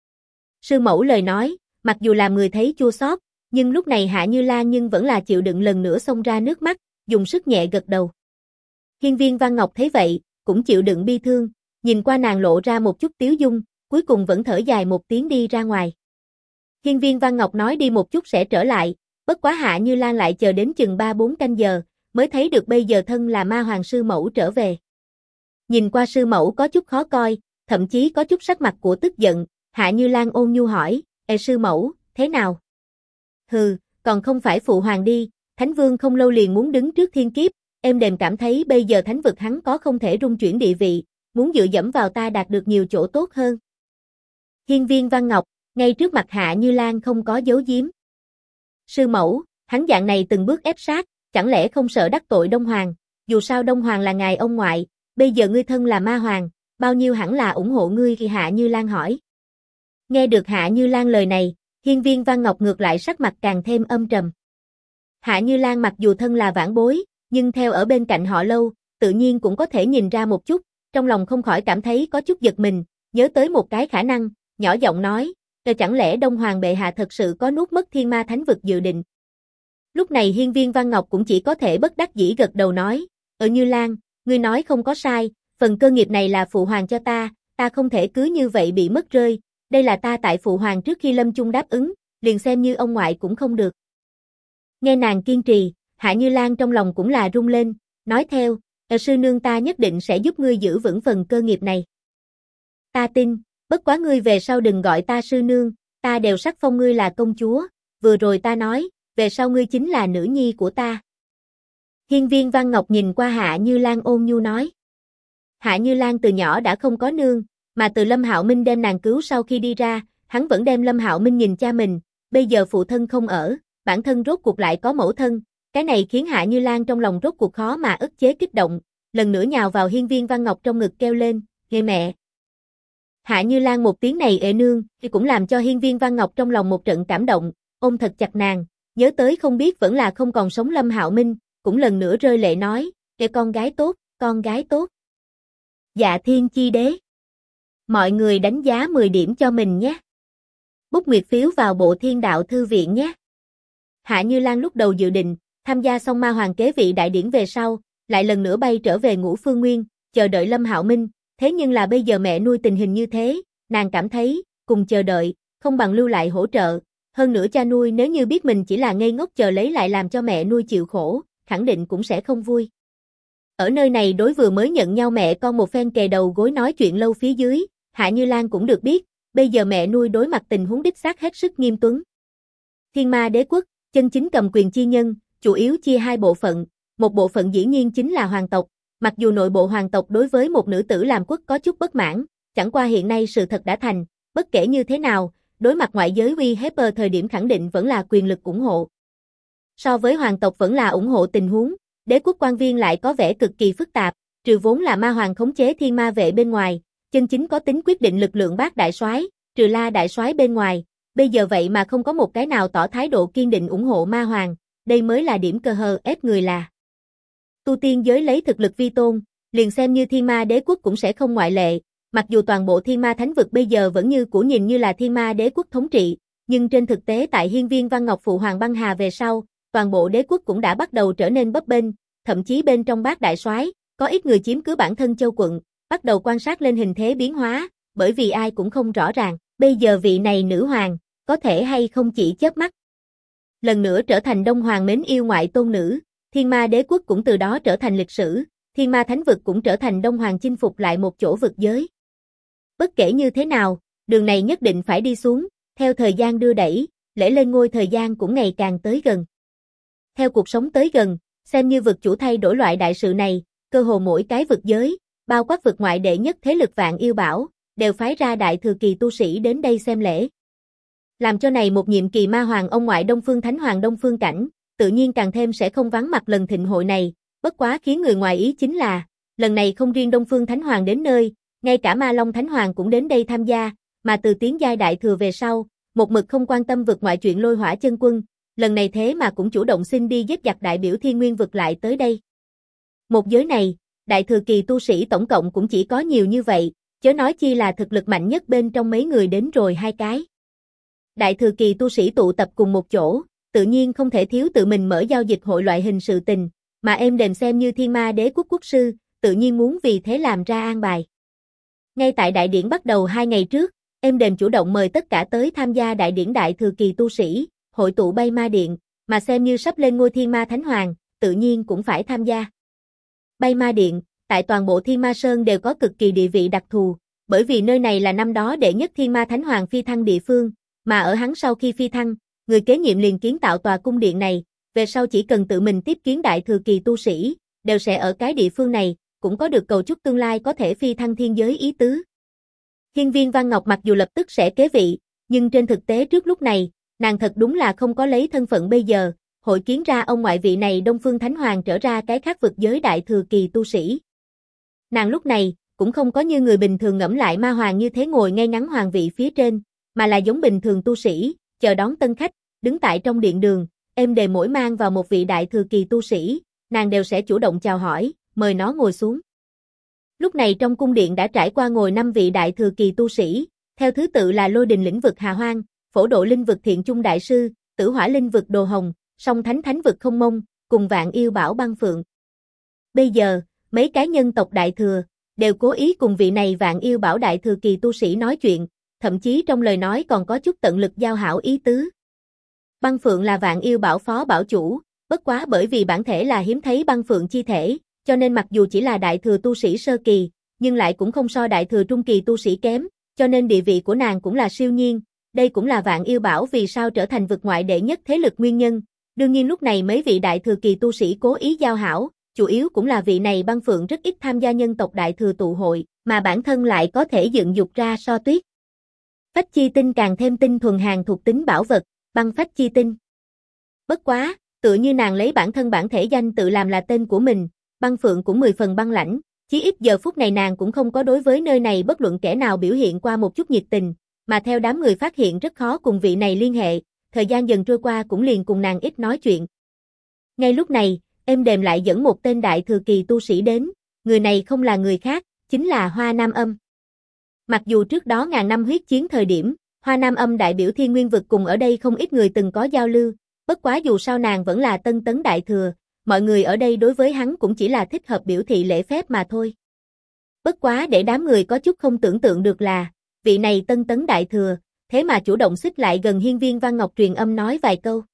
Sư mẫu lời nói, mặc dù làm người thấy chua xót, nhưng lúc này Hạ Như Lan nhưng vẫn là chịu đựng lần nữa xông ra nước mắt, dùng sức nhẹ gật đầu. Hiên Viên Văn Ngọc thấy vậy, cũng chịu đựng bi thương, nhìn qua nàng lộ ra một chút tiếu dung, cuối cùng vẫn thở dài một tiếng đi ra ngoài. Hiên Viên Văn Ngọc nói đi một chút sẽ trở lại, bất quá Hạ Như Lan lại chờ đến chừng 3-4 canh giờ, mới thấy được bây giờ thân là ma hoàng sư mẫu trở về. Nhìn qua sư mẫu có chút khó coi, thậm chí có chút sắc mặt của tức giận, Hạ Như Lan ôn nhu hỏi, sư mẫu, thế nào? Hừ, còn không phải phụ hoàng đi, Thánh Vương không lâu liền muốn đứng trước thiên kiếp, em đềm cảm thấy bây giờ thánh vực hắn có không thể rung chuyển địa vị, muốn dựa dẫm vào ta đạt được nhiều chỗ tốt hơn. Hiên Viên Văn Ngọc, ngay trước mặt Hạ Như Lan không có giấu giếm. Sư mẫu, hắn dạng này từng bước ép sát, chẳng lẽ không sợ đắc tội Đông Hoàng, dù sao Đông Hoàng là ngài ông ngoại, bây giờ ngươi thân là ma hoàng, bao nhiêu hẳn là ủng hộ ngươi khi Hạ Như Lan hỏi. Nghe được Hạ Như Lan lời này, Hiên Viên Văn Ngọc ngược lại sắc mặt càng thêm âm trầm. Hạ Như Lan mặc dù thân là vãn bối, nhưng theo ở bên cạnh họ lâu, tự nhiên cũng có thể nhìn ra một chút, trong lòng không khỏi cảm thấy có chút giật mình, nhớ tới một cái khả năng, nhỏ giọng nói, chẳng lẽ Đông Hoàng bệ hạ thật sự có nuốt mất Thiên Ma Thánh Vực dự định. Lúc này Hiên Viên Văn Ngọc cũng chỉ có thể bất đắc dĩ gật đầu nói, Như Lan, ngươi nói không có sai, phần cơ nghiệp này là phụ hoàng cho ta không thể cứ như vậy bị mất rơi, đây là ta tại phụ hoàng trước khi lâm chung đáp ứng, liền xem như ông ngoại cũng không được. Nghe nàng kiên trì, Hạ Như Lan trong lòng cũng là rung lên, nói theo, sư nương ta nhất định sẽ giúp ngươi giữ vững phần cơ nghiệp này. Ta tin, bất quá ngươi về sau đừng gọi ta sư nương, ta đều sắc phong ngươi là công chúa, vừa rồi ta nói, về sau ngươi chính là nữ nhi của ta. Hiên Viên Văn Ngọc nhìn qua Hạ Như Lan ôn nhu nói. Hạ Như Lan từ nhỏ đã không có nương, mà từ Lâm Hạo Minh đem nàng cứu sau khi đi ra, hắn vẫn đem Lâm Hạo Minh nhìn cha mình, bây giờ phụ thân không ở, bản thân rốt cuộc lại có mẫu thân, cái này khiến Hạ Như Lan trong lòng rốt cuộc khó mà ức chế kích động, lần nữa nhào vào Hiên Viên Văn Ngọc trong ngực kêu lên, "Nghe mẹ." Hạ Như Lan một tiếng này ệ nương, thì cũng làm cho Hiên Viên Văn Ngọc trong lòng một trận cảm động, ôm thật chặt nàng, nhớ tới không biết vẫn là không còn sống Lâm Hạo Minh, cũng lần nữa rơi lệ nói, "Để con gái tốt, con gái tốt." Dạ thiên chi đế. Mọi người đánh giá 10 điểm cho mình nhé. Bút nguyệt phiếu vào bộ Thiên Đạo Thư Viện nhé. Hạ Như Lan lúc đầu dự định, tham gia xong ma hoàng kế vị đại điển về sau, lại lần nữa bay trở về Ngũ Phương Nguyên, chờ đợi Lâm Hạo Minh, thế nhưng là bây giờ mẹ nuôi tình hình như thế, nàng cảm thấy, cùng chờ đợi, không bằng lưu lại hỗ trợ, hơn nữa cha nuôi nếu như biết mình chỉ là ngây ngốc chờ lấy lại làm cho mẹ nuôi chịu khổ, khẳng định cũng sẽ không vui. Ở nơi này đối vừa mới nhận nhau mẹ con một phen kề đầu gối nói chuyện lâu phía dưới, Hạ Như Lan cũng được biết, bây giờ mẹ nuôi đối mặt tình huống đích xác hết sức nghiêm tuấn. Thiên Ma Đế Quốc, chân chính cầm quyền chi nhân, chủ yếu chia hai bộ phận, một bộ phận dĩ nhiên chính là hoàng tộc, mặc dù nội bộ hoàng tộc đối với một nữ tử làm quốc có chút bất mãn, chẳng qua hiện nay sự thật đã thành, bất kể như thế nào, đối mặt ngoại giới uy hiếp thời điểm khẳng định vẫn là quyền lực ủng hộ. So với hoàng tộc vẫn là ủng hộ tình huống, đế quốc quan viên lại có vẻ cực kỳ phức tạp, trừ vốn là ma hoàng khống chế thiên ma vệ bên ngoài, chân chính có tính quyết định lực lượng bát đại soái, trừ La đại soái bên ngoài, bây giờ vậy mà không có một cái nào tỏ thái độ kiên định ủng hộ ma hoàng, đây mới là điểm cơ hờ ép người là. Tu tiên giới lấy thực lực vi tôn, liền xem như Thiên Ma Đế Quốc cũng sẽ không ngoại lệ, mặc dù toàn bộ Thiên Ma Thánh Vực bây giờ vẫn như cũ nhìn như là Thiên Ma Đế Quốc thống trị, nhưng trên thực tế tại Hiên Viên Văn Ngọc phụ hoàng băng hà về sau, toàn bộ đế quốc cũng đã bắt đầu trở nên bấp bênh, thậm chí bên trong bát đại soái, có ít người chiếm cứ bản thân châu quận, bắt đầu quan sát lên hình thế biến hóa, bởi vì ai cũng không rõ ràng, bây giờ vị này nữ hoàng, có thể hay không chỉ chớp mắt. Lần nữa trở thành Đông Hoàng mến yêu ngoại tôn nữ, Thiên Ma Đế Quốc cũng từ đó trở thành lịch sử, Thiên Ma Thánh Vực cũng trở thành Đông Hoàng chinh phục lại một chỗ vực giới. Bất kể như thế nào, đường này nhất định phải đi xuống, theo thời gian đưa đẩy, lễ lên ngôi thời gian cũng ngày càng tới gần. Theo cuộc sống tới gần, xem như vực chủ thay đổi loại đại sự này, cơ hồ mỗi cái vực giới, bao quát vực ngoại đệ nhất thế lực Vạn Yêu Bảo, đều phái ra đại thừa kỳ tu sĩ đến đây xem lễ. Làm cho này một nhiệm kỳ ma hoàng ông ngoại Đông Phương Thánh Hoàng Đông Phương Cảnh, tự nhiên càng thêm sẽ không vắng mặt lần thịnh hội này, bất quá khiến người ngoài ý chính là, lần này không riêng Đông Phương Thánh Hoàng đến nơi, ngay cả Ma Long Thánh Hoàng cũng đến đây tham gia, mà từ tiến giai đại thừa về sau, một mực không quan tâm vực ngoại chuyện Lôi Hỏa Chân Quân, lần này thế mà cũng chủ động xin đi giết giặc đại biểu Thiên Nguyên vực lại tới đây. Một giới này, đại thừa kỳ tu sĩ tổng cộng cũng chỉ có nhiều như vậy, chớ nói chi là thực lực mạnh nhất bên trong mấy người đến rồi hai cái. Đại thừa kỳ tu sĩ tụ tập cùng một chỗ, tự nhiên không thể thiếu tự mình mở giao dịch hội loại hình sự tình, mà em đền xem như Thiên Ma Đế Quốc quốc sư, tự nhiên muốn vì thế làm ra an bài. Ngay tại đại điển bắt đầu 2 ngày trước, em đền chủ động mời tất cả tới tham gia đại điển đại thừa kỳ tu sĩ, hội tụ Bay Ma Điện, mà xem như sắp lên ngôi Thiên Ma Thánh Hoàng, tự nhiên cũng phải tham gia. Bay Ma Điện, tại toàn bộ Thiên Ma Sơn đều có cực kỳ địa vị đặc thù, bởi vì nơi này là năm đó đệ nhất Thiên Ma Thánh Hoàng phi thăng địa phương, mà ở hắn sau khi phi thăng, người kế nhiệm liền kiến tạo tòa cung điện này, về sau chỉ cần tự mình tiếp kiến đại thừa kỳ tu sĩ, đều sẽ ở cái địa phương này, cũng có được cầu chúc tương lai có thể phi thăng thiên giới ý tứ. Hiên Viên Văn Ngọc mặc dù lập tức sẽ kế vị, nhưng trên thực tế trước lúc này, nàng thật đúng là không có lấy thân phận bây giờ, hội kiến ra ông ngoại vị này Đông Phương Thánh Hoàng trở ra cái khác vực giới đại thừa kỳ tu sĩ. Nàng lúc này, cũng không có như người bình thường ngẫm lại ma hoàng như thế ngồi ngay ngắn hoàng vị phía trên, mà là giống bình thường tu sĩ, chờ đón tân khách, đứng tại trong điện đường, êm đềm mỗi mang vào một vị đại thừa kỳ tu sĩ, nàng đều sẽ chủ động chào hỏi, mời nó ngồi xuống. Lúc này trong cung điện đã trải qua ngồi 5 vị đại thừa kỳ tu sĩ, theo thứ tự là Lôi Đình lĩnh vực Hà Hoang, Phổ Độ linh vực Thiện Trung đại sư, Tử Hỏa linh vực Đồ Hồng, Song Thánh thánh vực Không Mông, cùng Vạn Yêu Bảo Băng Phượng. Bây giờ, mấy cái nhân tộc đại thừa đều cố ý cùng vị này Vạn Yêu Bảo đại thừa kỳ tu sĩ nói chuyện, thậm chí trong lời nói còn có chút tận lực giao hảo ý tứ. Băng Phượng là Vạn Yêu Bảo phó bảo chủ, bất quá bởi vì bản thể là hiếm thấy băng phượng chi thể, cho nên mặc dù chỉ là đại thừa tu sĩ sơ kỳ, nhưng lại cũng không so đại thừa trung kỳ tu sĩ kém, cho nên địa vị của nàng cũng là siêu nhiên, đây cũng là Vạn Yêu Bảo vì sao trở thành vực ngoại đệ nhất thế lực nguyên nhân. Đương nhiên lúc này mấy vị đại thừa kỳ tu sĩ cố ý giao hảo, chủ yếu cũng là vị này băng phượng rất ít tham gia nhân tộc đại thừa tụ hội, mà bản thân lại có thể dựng dục ra so tuyết. Phách chi tinh càng thêm tinh thuần hàng thuộc tính bảo vật, băng phách chi tinh. Bất quá, tựa như nàng lấy bản thân bản thể danh tự làm là tên của mình, băng phượng cũng 10 phần băng lãnh, chí ít giờ phút này nàng cũng không có đối với nơi này bất luận kẻ nào biểu hiện qua một chút nhiệt tình, mà theo đám người phát hiện rất khó cùng vị này liên hệ, thời gian dần trôi qua cũng liền cùng nàng ít nói chuyện. Ngay lúc này, êm đềm lại dẫn một tên đại thừa kỳ tu sĩ đến, người này không là người khác, chính là Hoa Nam Âm. Mặc dù trước đó ngàn năm huyết chiến thời điểm, Hoa Nam Âm đại biểu Thiên Nguyên vực cùng ở đây không ít người từng có giao lưu, bất quá dù sao nàng vẫn là tân tấn đại thừa, mọi người ở đây đối với hắn cũng chỉ là thích hợp biểu thị lễ phép mà thôi. Bất quá để đám người có chút không tưởng tượng được là, vị này tân tấn đại thừa, thế mà chủ động xích lại gần Hiên Viên Văn Ngọc truyền âm nói vài câu.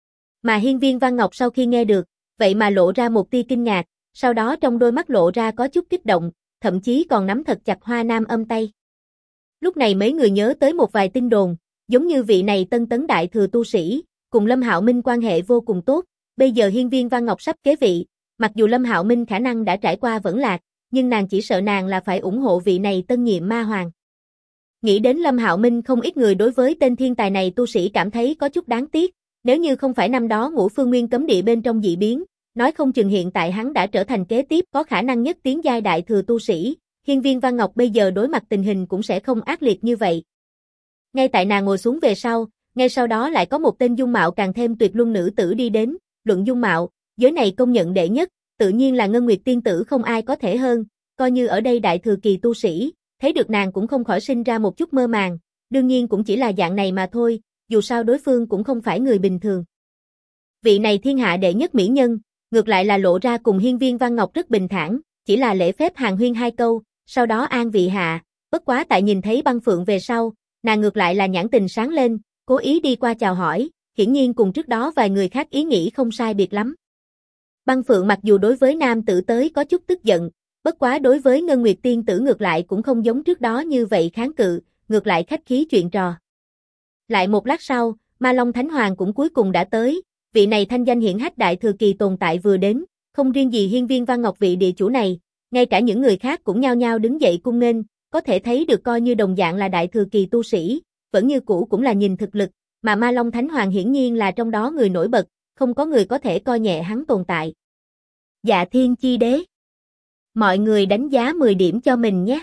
Mà Hiên Viên Văn Ngọc sau khi nghe được, vậy mà lộ ra một tia kinh ngạc, sau đó trong đôi mắt lộ ra có chút kích động, thậm chí còn nắm thật chặt Hoa Nam Âm tay. Lúc này mấy người nhớ tới một vài tin đồn, giống như vị này tân tấn đại thừa tu sĩ, cùng Lâm Hạo Minh quan hệ vô cùng tốt, bây giờ Hiên Viên Văn Ngọc sắp kế vị, mặc dù Lâm Hạo Minh khả năng đã trải qua vẫn lạc, nhưng nàng chỉ sợ nàng là phải ủng hộ vị này tân nhiệm ma hoàng. Nghĩ đến Lâm Hạo Minh, không ít người đối với tên thiên tài này tu sĩ cảm thấy có chút đáng tiếc, nếu như không phải năm đó Ngũ Phương Nguyên cấm địa bên trong dị biến, nói không chừng hiện tại hắn đã trở thành kế tiếp có khả năng nhất tiến giai đại thừa tu sĩ, Hiên Viên Văn Ngọc bây giờ đối mặt tình hình cũng sẽ không ác liệt như vậy. Ngay tại nàng ngồi xuống về sau, ngay sau đó lại có một tên dung mạo càng thêm tuyệt luân nữ tử đi đến, luận dung mạo, giới này công nhận đệ nhất, tự nhiên là Ngân Nguyệt tiên tử không ai có thể hơn, coi như ở đây đại thừa kỳ tu sĩ, thấy được nàng cũng không khỏi sinh ra một chút mơ màng, đương nhiên cũng chỉ là dạng này mà thôi, dù sao đối phương cũng không phải người bình thường. Vị này thiên hạ đệ nhất mỹ nhân, ngược lại là lộ ra cùng Hiên Viên Văn Ngọc rất bình thản, chỉ là lễ phép hàn huyên 2 câu, sau đó an vị hạ, bất quá tại nhìn thấy băng phượng về sau, nàng ngược lại là nhãn tình sáng lên, cố ý đi qua chào hỏi, hiển nhiên cùng trước đó vài người khác ý nghĩ không sai biệt lắm. Băng phượng mặc dù đối với nam tử tới có chút tức giận, bất quá đối với Ngân Nguyệt tiên tử ngược lại cũng không giống trước đó như vậy kháng cự, ngược lại khách khí chuyện trò. Lại một lát sau, Ma Long Thánh Hoàng cũng cuối cùng đã tới, vị này thanh danh hiển hách đại thừa kỳ tồn tại vừa đến, không riêng gì Hiên Viên Văn Ngọc vị địa chủ này, ngay cả những người khác cũng nhao nhao đứng dậy cung nghênh, có thể thấy được coi như đồng dạng là đại thừa kỳ tu sĩ, vẫn như cũ cũng là nhìn thực lực, mà Ma Long Thánh Hoàng hiển nhiên là trong đó người nổi bật, không có người có thể coi nhẹ hắn tồn tại. Dạ Thiên Chi Đế. Mọi người đánh giá 10 điểm cho mình nhé.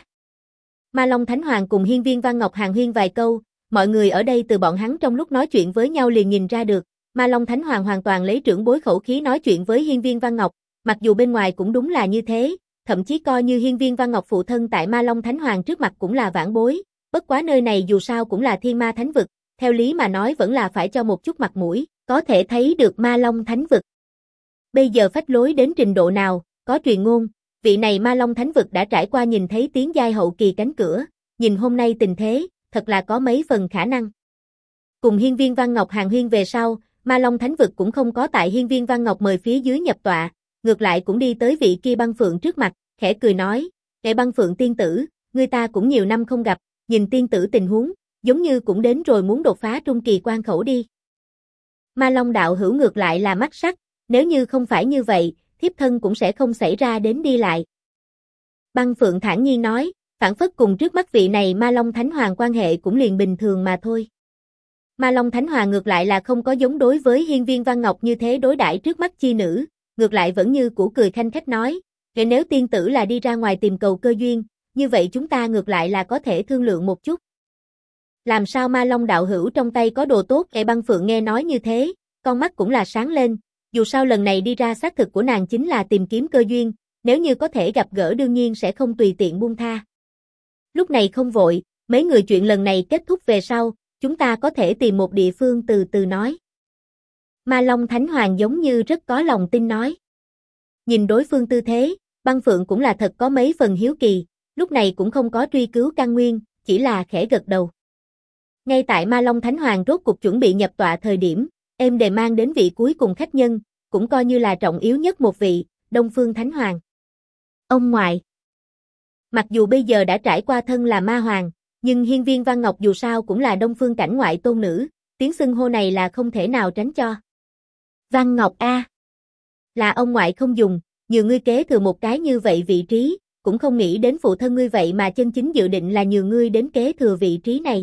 Ma Long Thánh Hoàng cùng Hiên Viên Văn Ngọc hàn huyên vài câu, mọi người ở đây từ bọn hắn trong lúc nói chuyện với nhau liền nhìn ra được, Ma Long Thánh Hoàng hoàn toàn lấy trưởng bối khẩu khí nói chuyện với Hiên Viên Văn Ngọc, mặc dù bên ngoài cũng đúng là như thế, thậm chí coi như Hiên Viên Văn Ngọc phụ thân tại Ma Long Thánh Hoàng trước mặt cũng là vãn bối, bất quá nơi này dù sao cũng là Thiên Ma Thánh vực, theo lý mà nói vẫn là phải cho một chút mặt mũi, có thể thấy được Ma Long Thánh vực. Bây giờ phách lối đến trình độ nào, có truyền ngôn, vị này Ma Long Thánh vực đã trải qua nhìn thấy tiến giai hậu kỳ cánh cửa, nhìn hôm nay tình thế, thật là có mấy phần khả năng. Cùng Hiên Viên Văn Ngọc hàn huyên về sau, Ma Long Thánh vực cũng không có tại Hiên Viên Văn Ngọc mời phía dưới nhập tọa, ngược lại cũng đi tới vị kia băng phượng trước mặt, khẽ cười nói, "Đệ băng phượng tiên tử, người ta cũng nhiều năm không gặp, nhìn tiên tử tình huống, giống như cũng đến rồi muốn đột phá trung kỳ quan khẩu đi." Ma Long đạo hữu ngược lại là mắt sắc, nếu như không phải như vậy, thiếp thân cũng sẽ không xảy ra đến đi lại. Băng phượng thản nhiên nói, phản phất cùng trước mắt vị này Ma Long Thánh Hoàng quan hệ cũng liền bình thường mà thôi. Ma Long Thánh Hoàng ngược lại là không có giống đối với Hiên Viên Văn Ngọc như thế đối đãi trước mắt chi nữ, ngược lại vẫn như cũ cười khanh khách nói, Nếu tiên tử là đi ra ngoài tìm cầu cơ duyên, như vậy chúng ta ngược lại là có thể thương lượng một chút. Làm sao Ma Long đạo hữu trong tay có đồ tốt? Băng Phượng nghe nói như thế, con mắt cũng là sáng lên, dù sao lần này đi ra xác thực của nàng chính là tìm kiếm cơ duyên, nếu như có thể gặp gỡ đương nhiên sẽ không tùy tiện buông tha. Lúc này không vội, mấy người chuyện lần này kết thúc về sau, chúng ta có thể tìm một địa phương từ từ nói. Ma Long Thánh Hoàng giống như rất có lòng tin nói. Nhìn đối phương tư thế, Băng Phượng cũng là thật có mấy phần hiếu kỳ, lúc này cũng không có truy cứu căn nguyên, chỉ là khẽ gật đầu. Ngay tại Ma Long Thánh Hoàng rốt cuộc chuẩn bị nhập tọa thời điểm, êm đềm mang đến vị cuối cùng khách nhân, cũng coi như là trọng yếu nhất một vị, Đông Phương Thánh Hoàng. Ông ngoại. Mặc dù bây giờ đã trải qua thân là Ma Hoàng, nhưng Hiên Viên Văn Ngọc dù sao cũng là Đông Phương cảnh ngoại tôn nữ, tiếng xưng hô này là không thể nào tránh cho. Văn Ngọc a, là ông ngoại không dùng, nhờ ngươi kế thừa một cái như vậy vị trí, cũng không nghĩ đến phụ thân ngươi vậy mà chân chính dự định là nhờ ngươi đến kế thừa vị trí này.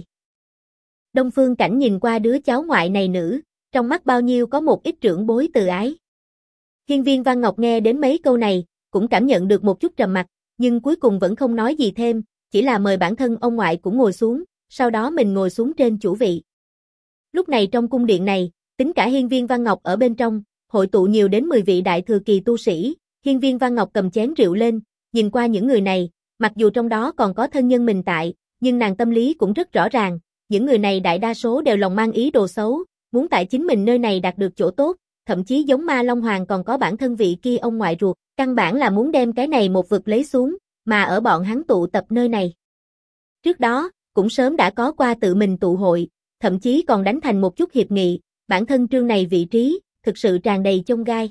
Đông Phương Cảnh nhìn qua đứa cháu ngoại này nữ, trong mắt bao nhiêu có một ít trưởng bối từ ái. Hiên Viên Văn Ngọc nghe đến mấy câu này, cũng cảm nhận được một chút trầm mặc, nhưng cuối cùng vẫn không nói gì thêm, chỉ là mời bản thân ông ngoại cũng ngồi xuống, sau đó mình ngồi xuống trên chủ vị. Lúc này trong cung điện này, tính cả Hiên Viên Văn Ngọc ở bên trong, hội tụ nhiều đến 10 vị đại thừa kỳ tu sĩ. Hiên Viên Văn Ngọc cầm chén rượu lên, nhìn qua những người này, mặc dù trong đó còn có thân nhân mình tại, nhưng nàng tâm lý cũng rất rõ ràng, những người này đại đa số đều lòng mang ý đồ xấu, muốn tại chính mình nơi này đạt được chỗ tốt, thậm chí giống Ma Long Hoàng còn có bản thân vị kia ông ngoại ruột, căn bản là muốn đem cái này một vực lấy xuống, mà ở bọn hắn tụ tập nơi này. Trước đó, cũng sớm đã có qua tự mình tụ hội, thậm chí còn đánh thành một chút hiệp nghị, bản thân trương này vị trí, thực sự tràn đầy chông gai.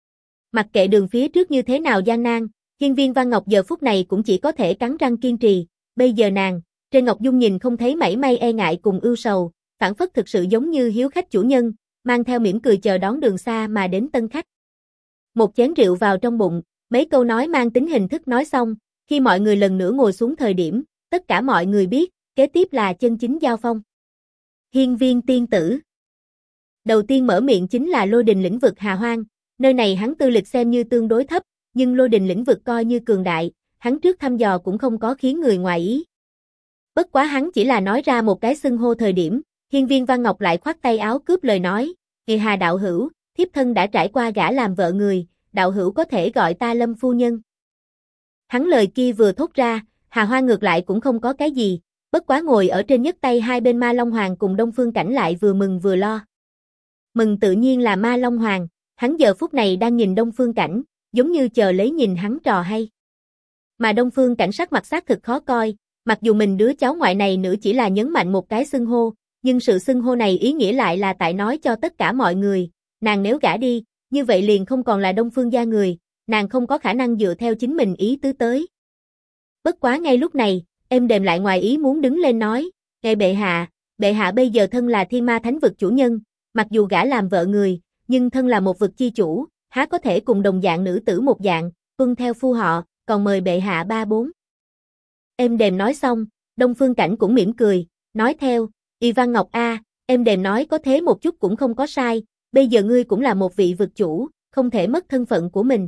Mặc kệ đường phía trước như thế nào gian nan, Hiên Viên Văn Ngọc giờ phút này cũng chỉ có thể cắn răng kiên trì, bây giờ nàng, trên Ngọc Dung nhìn không thấy mảy may e ngại cùng ưu sầu, phản phất thực sự giống như hiếu khách chủ nhân, mang theo mỉm cười chờ đón đường xa mà đến tân khách. Một chén rượu vào trong bụng, mấy câu nói mang tính hình thức nói xong, khi mọi người lần nữa ngồi xuống thời điểm, tất cả mọi người biết, kế tiếp là chân chính giao phong. Hiên Viên tiên tử. Đầu tiên mở miệng chính là Lôi Đình lĩnh vực Hà Hoang, nơi này hắn tư lịch xem như tương đối thấp, nhưng Lôi Đình lĩnh vực coi như cường đại, hắn trước thăm dò cũng không có khiến người ngoài ý. Bất quá hắn chỉ là nói ra một cái xưng hô thời điểm, Hiên Viên Văn Ngọc lại khoát tay áo cướp lời nói, "Nghề Hà đạo hữu, thiếp thân đã trải qua gả làm vợ người, đạo hữu có thể gọi ta Lâm phu nhân." Hắn lời kia vừa thốt ra, Hà Hoa ngược lại cũng không có cái gì, bất quá ngồi ở trên nhất tay hai bên Ma Long Hoàng cùng Đông Phương Cảnh lại vừa mừng vừa lo. Mừng tự nhiên là Ma Long Hoàng, hắn giờ phút này đang nhìn Đông Phương Cảnh, giống như chờ lấy nhìn hắn trò hay. Mà Đông Phương Cảnh sắc mặt xác thực khó coi, mặc dù mình đứa cháu ngoại này nữ chỉ là nhấn mạnh một cái xưng hô, nhưng sự xưng hô này ý nghĩa lại là tại nói cho tất cả mọi người, nàng nếu gả đi, như vậy liền không còn là Đông Phương gia người, nàng không có khả năng dựa theo chính mình ý tứ tới. Bất quá ngay lúc này, êm đềm lại ngoài ý muốn đứng lên nói, "Ngài bệ hạ bây giờ thân là Thiên Ma Thánh vực chủ nhân, mặc dù gả làm vợ người, nhưng thân là một vực chi chủ, há có thể cùng đồng dạng nữ tử một dạng, tuân theo phu họ, còn mời bệ hạ ba bốn." Êm đềm nói xong, Đông Phương Cảnh cũng mỉm cười, nói theo, "Y Văn Ngọc a, êm đềm nói có thế một chút cũng không có sai, bây giờ ngươi cũng là một vị vực chủ, không thể mất thân phận của mình."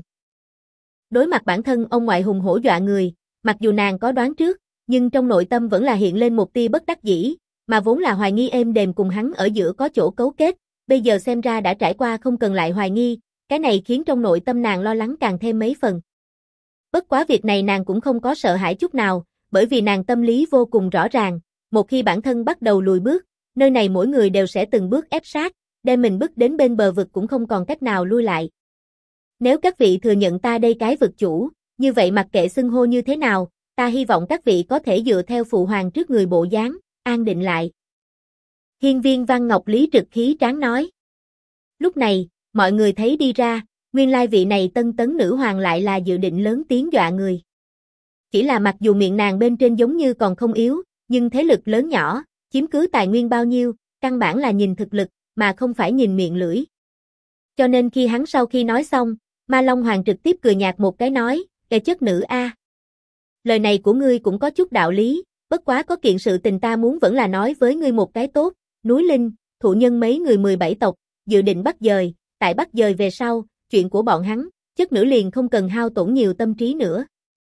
Đối mặt bản thân ông ngoại hùng hổ dọa người, mặc dù nàng có đoán trước, nhưng trong nội tâm vẫn là hiện lên một tia bất đắc dĩ, mà vốn là hoài nghi êm đềm cùng hắn ở giữa có chỗ cấu kết, bây giờ xem ra đã trải qua không cần lại hoài nghi, cái này khiến trong nội tâm nàng lo lắng càng thêm mấy phần. Bất quá việc này nàng cũng không có sợ hãi chút nào, bởi vì nàng tâm lý vô cùng rõ ràng, một khi bản thân bắt đầu lùi bước, nơi này mỗi người đều sẽ từng bước ép sát, đem mình bước đến bên bờ vực cũng không còn cách nào lui lại. Nếu các vị thừa nhận ta đây cái vực chủ, như vậy mặc kệ xưng hô như thế nào, ta hy vọng các vị có thể dựa theo phụ hoàng trước người bộ dáng, an định lại. Hiên Viên Văn Ngọc lý trực khí tráng nói. Lúc này, mọi người thấy đi ra, nguyên lai vị này tân tấn nữ hoàng lại là dự định lớn tiếng dọa người. Chỉ là mặc dù miệng nàng bên trên giống như còn không yếu, nhưng thế lực lớn nhỏ, chiếm cứ tài nguyên bao nhiêu, căn bản là nhìn thực lực, mà không phải nhìn miệng lưỡi. Cho nên khi hắn sau khi nói xong, Ma Long Hoàng trực tiếp cười nhạt một cái nói, "Kẻ chất nữ a, lời này của ngươi cũng có chút đạo lý, bất quá có kiện sự tình ta muốn vẫn là nói với ngươi một cái tốt, núi Linh, thụ nhân mấy người 17 tộc, dự định bắt dời, tại bắt dời về sau, chuyện của bọn hắn, chất nữ liền không cần hao tổn nhiều tâm trí nữa.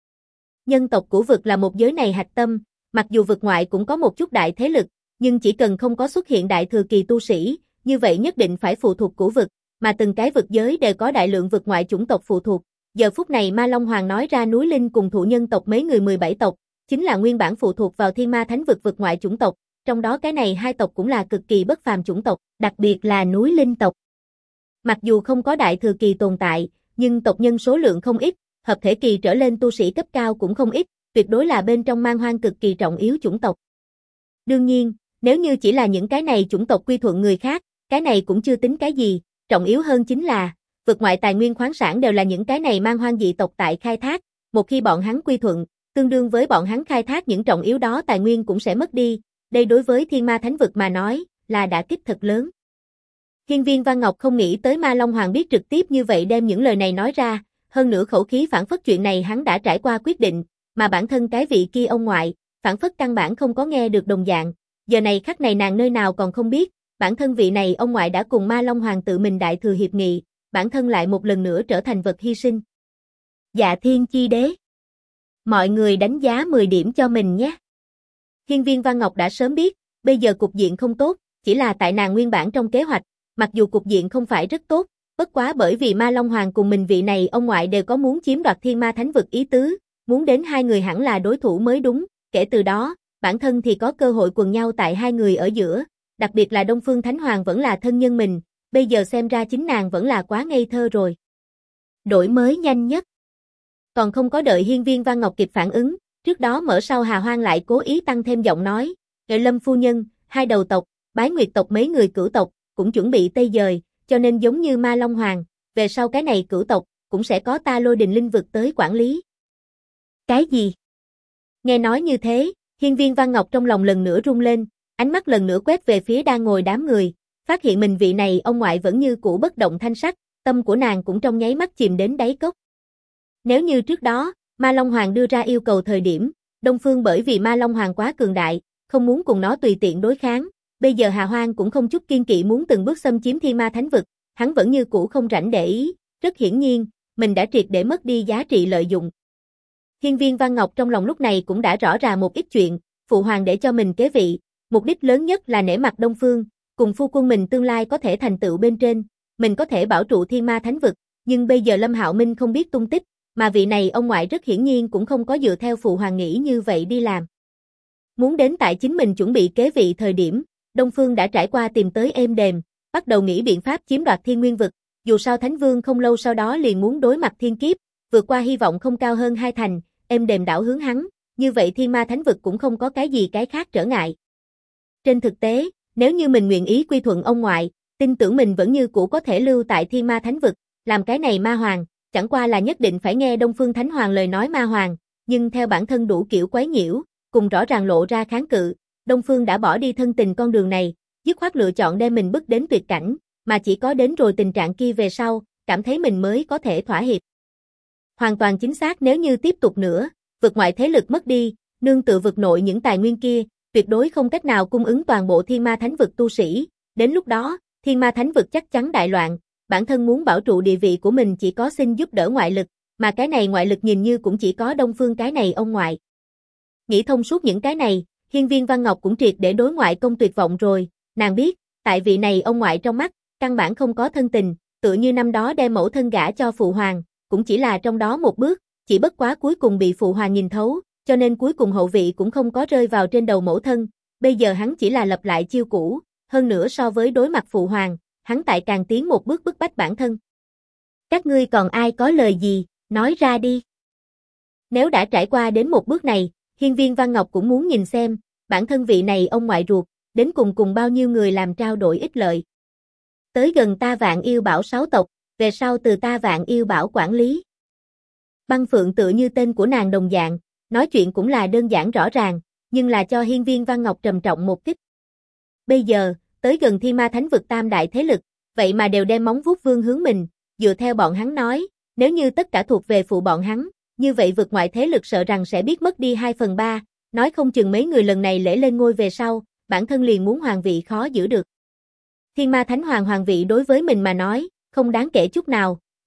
Nhân tộc của vực là một giới này hạch tâm, mặc dù vực ngoại cũng có một chút đại thế lực, nhưng chỉ cần không có xuất hiện đại thừa kỳ tu sĩ, như vậy nhất định phải phụ thuộc của vực, mà từng cái vực giới đều có đại lượng vực ngoại chủng tộc phụ thuộc. Giờ phút này Ma Long Hoàng nói ra núi Linh cùng thụ nhân tộc mấy người 17 tộc, chính là nguyên bản phụ thuộc vào Thiên Ma Thánh vực vực ngoại chủng tộc, trong đó cái này hai tộc cũng là cực kỳ bất phàm chủng tộc, đặc biệt là núi Linh tộc. Mặc dù không có đại thừa kỳ tồn tại, nhưng tộc nhân số lượng không ít, hợp thể kỳ trở lên tu sĩ cấp cao cũng không ít, tuyệt đối là bên trong man hoang cực kỳ trọng yếu chủng tộc. Đương nhiên, nếu như chỉ là những cái này chủng tộc quy thuận người khác, cái này cũng chưa tính cái gì, trọng yếu hơn chính là, vực ngoại tài nguyên khoáng sản đều là những cái này man hoang dị tộc tại khai thác, một khi bọn hắn quy thuận, tương đương với bọn hắn khai thác những trọng yếu đó tài nguyên cũng sẽ mất đi, đây đối với Thiên Ma Thánh vực mà nói, là đả kích thật lớn. Hiên Viên Văn Ngọc không nghĩ tới Ma Long Hoàng biết trực tiếp như vậy đem những lời này nói ra, hơn nữa khẩu khí phản phất chuyện này hắn đã trải qua quyết định, mà bản thân cái vị kia ông ngoại, phản phất căn bản không có nghe được đồng dạng, giờ này khắc này nàng nơi nào còn không biết, bản thân vị này ông ngoại đã cùng Ma Long Hoàng tự mình đại thừa hiệp nghị, bản thân lại một lần nữa trở thành vật hy sinh. Dạ Thiên Chi Đế. Mọi người đánh giá 10 điểm cho mình nhé. Hiên Viên Văn Ngọc đã sớm biết, bây giờ cục diện không tốt, chỉ là tại nàng nguyên bản trong kế hoạch, mặc dù cục diện không phải rất tốt, bất quá bởi vì Ma Long Hoàng cùng mình vị này ông ngoại đều có muốn chiếm đoạt Thiên Ma Thánh vực ý tứ, muốn đến hai người hẳn là đối thủ mới đúng, kể từ đó, bản thân thì có cơ hội quần nhau tại hai người ở giữa, đặc biệt là Đông Phương Thánh Hoàng vẫn là thân nhân mình, bây giờ xem ra chính nàng vẫn là quá ngây thơ rồi. Đổi mới nhanh nhất. Còn không có đợi Hiên Viên Văn Ngọc kịp phản ứng, trước đó mở sau Hà Hoang lại cố ý tăng thêm giọng nói, Lâm phu nhân, hai đầu tộc, Bái Nguyệt tộc mấy người cửu tộc, cũng chuẩn bị tây dời, cho nên giống như Ma Long Hoàng, về sau cái này cửu tộc, cũng sẽ có ta Lôi Đình linh vực tới quản lý. Cái gì? Nghe nói như thế, Hiên Viên Văn Ngọc trong lòng lần nữa rung lên, ánh mắt lần nữa quét về phía đang ngồi đám người, phát hiện mình vị này ông ngoại vẫn như cũ bất động thanh sắc, tâm của nàng cũng trong nháy mắt chìm đến đáy cốc. Nếu như trước đó, Ma Long Hoàng đưa ra yêu cầu thời điểm, Đông Phương bởi vì Ma Long Hoàng quá cường đại, không muốn cùng nó tùy tiện đối kháng, bây giờ Hà Hoang cũng không chút kiên kỵ muốn từng bước xâm chiếm Thiên Ma Thánh vực, hắn vẫn như cũ không rảnh để ý, rất hiển nhiên, mình đã triệt để mất đi giá trị lợi dụng. Hiên Viên Văn Ngọc trong lòng lúc này cũng đã rõ ràng một ít chuyện, phụ hoàng để cho mình kế vị, mục đích lớn nhất là nể mặt Đông Phương, cùng phu quân mình tương lai có thể thành tựu bên trên, mình có thể bảo trụ Thiên Ma Thánh vực, nhưng bây giờ Lâm Hạo Minh không biết tung tích, mà vị này ông ngoại rất hiển nhiên cũng không có dựa theo phụ hoàng nghĩ như vậy đi làm. Muốn đến tại chính mình chuẩn bị kế vị thời điểm, Đông Phương đã trải qua tìm tới êm đềm, bắt đầu nghĩ biện pháp chiếm đoạt Thiên Nguyên vực, dù sao Thánh Vương không lâu sau đó liền muốn đối mặt thiên kiếp, vượt qua hy vọng không cao hơn hai thành, êm đềm đảo hướng hắn, như vậy Thiên Ma Thánh vực cũng không có cái gì cái khác trở ngại. Trên thực tế, nếu như mình nguyện ý quy thuận ông ngoại, tin tưởng mình vẫn như cũ có thể lưu tại Thiên Ma Thánh vực, làm cái này ma hoàng, chẳng qua là nhất định phải nghe Đông Phương Thánh Hoàng lời nói ma hoàng, nhưng theo bản thân đủ kiểu quấy nhiễu, cùng rõ ràng lộ ra kháng cự, Đông Phương đã bỏ đi thân tình con đường này, dứt khoát lựa chọn đem mình bước đến tuyệt cảnh, mà chỉ có đến rồi tình trạng kia về sau, cảm thấy mình mới có thể thỏa hiệp. Hoàn toàn chính xác, nếu như tiếp tục nữa, vực ngoại thế lực mất đi, nương tựa vực nội những tài nguyên kia, tuyệt đối không cách nào cung ứng toàn bộ Thiên Ma Thánh vực tu sĩ, đến lúc đó, Thiên Ma Thánh vực chắc chắn đại loạn, bản thân muốn bảo trụ địa vị của mình chỉ có xin giúp đỡ ngoại lực, mà cái này ngoại lực nhìn như cũng chỉ có Đông Phương cái này ông ngoại. Nghĩ thông suốt những cái này, Hiên Viên Văn Ngọc cũng triệt để đối ngoại công tuyệt vọng rồi, nàng biết, tại vị này ông ngoại trong mắt, căn bản không có thân tình, tựa như năm đó đem mẫu thân gả cho phụ hoàng, cũng chỉ là trong đó một bước, chỉ bất quá cuối cùng bị phụ hoàng nhìn thấu, cho nên cuối cùng hậu vị cũng không có rơi vào trên đầu mẫu thân, bây giờ hắn chỉ là lặp lại chiêu cũ, hơn nữa so với đối mặt phụ hoàng, hắn tại càng tiến một bước bức bách bản thân. Các ngươi còn ai có lời gì, nói ra đi. Nếu đã trải qua đến một bước này, Hiên Viên Văn Ngọc cũng muốn nhìn xem, bản thân vị này ông ngoại ruột, đến cùng bao nhiêu người làm trao đổi ích lợi. Tới gần ta Vạn Yêu Bảo 6 tộc, về sau từ ta Vạn Yêu Bảo quản lý. Băng Phượng tựa như tên của nàng đồng dạng, nói chuyện cũng là đơn giản rõ ràng, nhưng là cho Hiên Viên Văn Ngọc trầm trọng một kích. Bây giờ, tới gần Thiên Ma Thánh vực tam đại thế lực, vậy mà đều đem móng vuốt vương hướng mình, dựa theo bọn hắn nói, nếu như tất cả thuộc về phụ bọn hắn, như vậy vực ngoại thế lực sợ rằng sẽ biết mất đi 2/3, nói không chừng mấy người lần này lễ lên ngôi về sau, bản thân liền muốn hoàng vị khó giữ được. Thiên Ma Thánh Hoàng hoàng vị đối với mình mà nói, không đáng kể chút nào,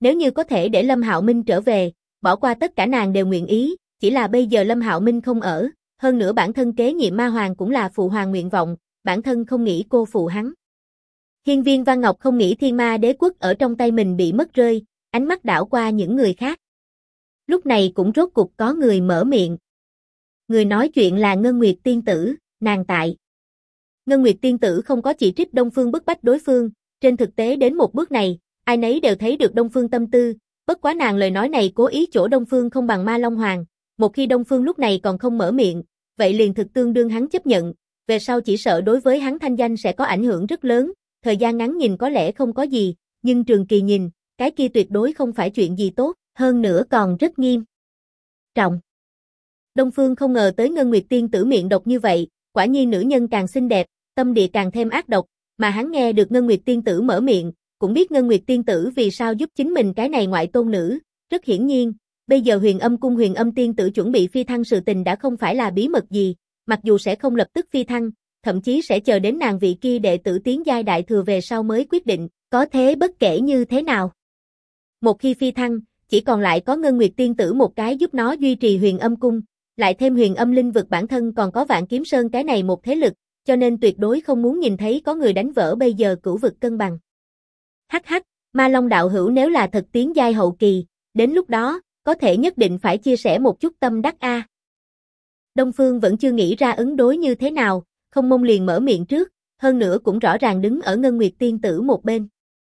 Nếu như có thể để Lâm Hạo Minh trở về, bỏ qua tất cả nàng đều nguyện ý, chỉ là bây giờ Lâm Hạo Minh không ở, hơn nữa bản thân kế nhiệm ma hoàng cũng là phụ hoàng nguyện vọng, bản thân không nghĩ cô phụ hắn. Hiên Viên Văn Ngọc không nghĩ Thiên Ma Đế Quốc ở trong tay mình bị mất rơi, ánh mắt đảo qua những người khác. Lúc này cũng rốt cục có người mở miệng. Người nói chuyện là Ngân Nguyệt Tiên Tử, nàng tại. Ngân Nguyệt Tiên Tử không có chỉ trích Đông Phương bức bách đối phương, trên thực tế đến một bước này, ai nấy đều thấy được Đông Phương tâm tư, bất quá nàng lời nói này cố ý chỗ Đông Phương không bằng Ma Long Hoàng, một khi Đông Phương lúc này còn không mở miệng, vậy liền thực tương đương hắn chấp nhận, về sau chỉ sợ đối với hắn thanh danh sẽ có ảnh hưởng rất lớn, thời gian ngắn nhìn có lẽ không có gì, nhưng trường kỳ nhìn, cái kia tuyệt đối không phải chuyện gì tốt, hơn nữa còn rất nghiêm trọng. Đông Phương không ngờ tới Ngân Nguyệt Tiên Tử miệng độc như vậy, quả nhiên nữ nhân càng xinh đẹp, tâm địa càng thêm ác độc, mà hắn nghe được Ngân Nguyệt Tiên Tử mở miệng, cũng biết Ngân Nguyệt Tiên Tử vì sao giúp chính mình cái này ngoại tôn nữ, rất hiển nhiên, bây giờ Huyền Âm Cung Huyền Âm Tiên Tử chuẩn bị phi thăng sự tình đã không phải là bí mật gì, mặc dù sẽ không lập tức phi thăng, thậm chí sẽ chờ đến nàng vị kia đệ tử tiến giai đại thừa về sau mới quyết định, có thế bất kể như thế nào. Một khi phi thăng, chỉ còn lại có Ngân Nguyệt Tiên Tử một cái giúp nó duy trì Huyền Âm Cung, lại thêm Huyền Âm Linh Vực bản thân còn có Vạn Kiếm Sơn cái này một thế lực, cho nên tuyệt đối không muốn nhìn thấy có người đánh vỡ bây giờ cửu vực cân bằng. Hắc hắc, Ma Long đạo hữu nếu là thật tiến giai hậu kỳ, đến lúc đó, có thể nhất định phải chia sẻ một chút tâm đắc a. Đông Phương vẫn chưa nghĩ ra ứng đối như thế nào, Không Mông liền mở miệng trước, hơn nữa cũng rõ ràng đứng ở Ngân Nguyệt Tiên Tử một bên.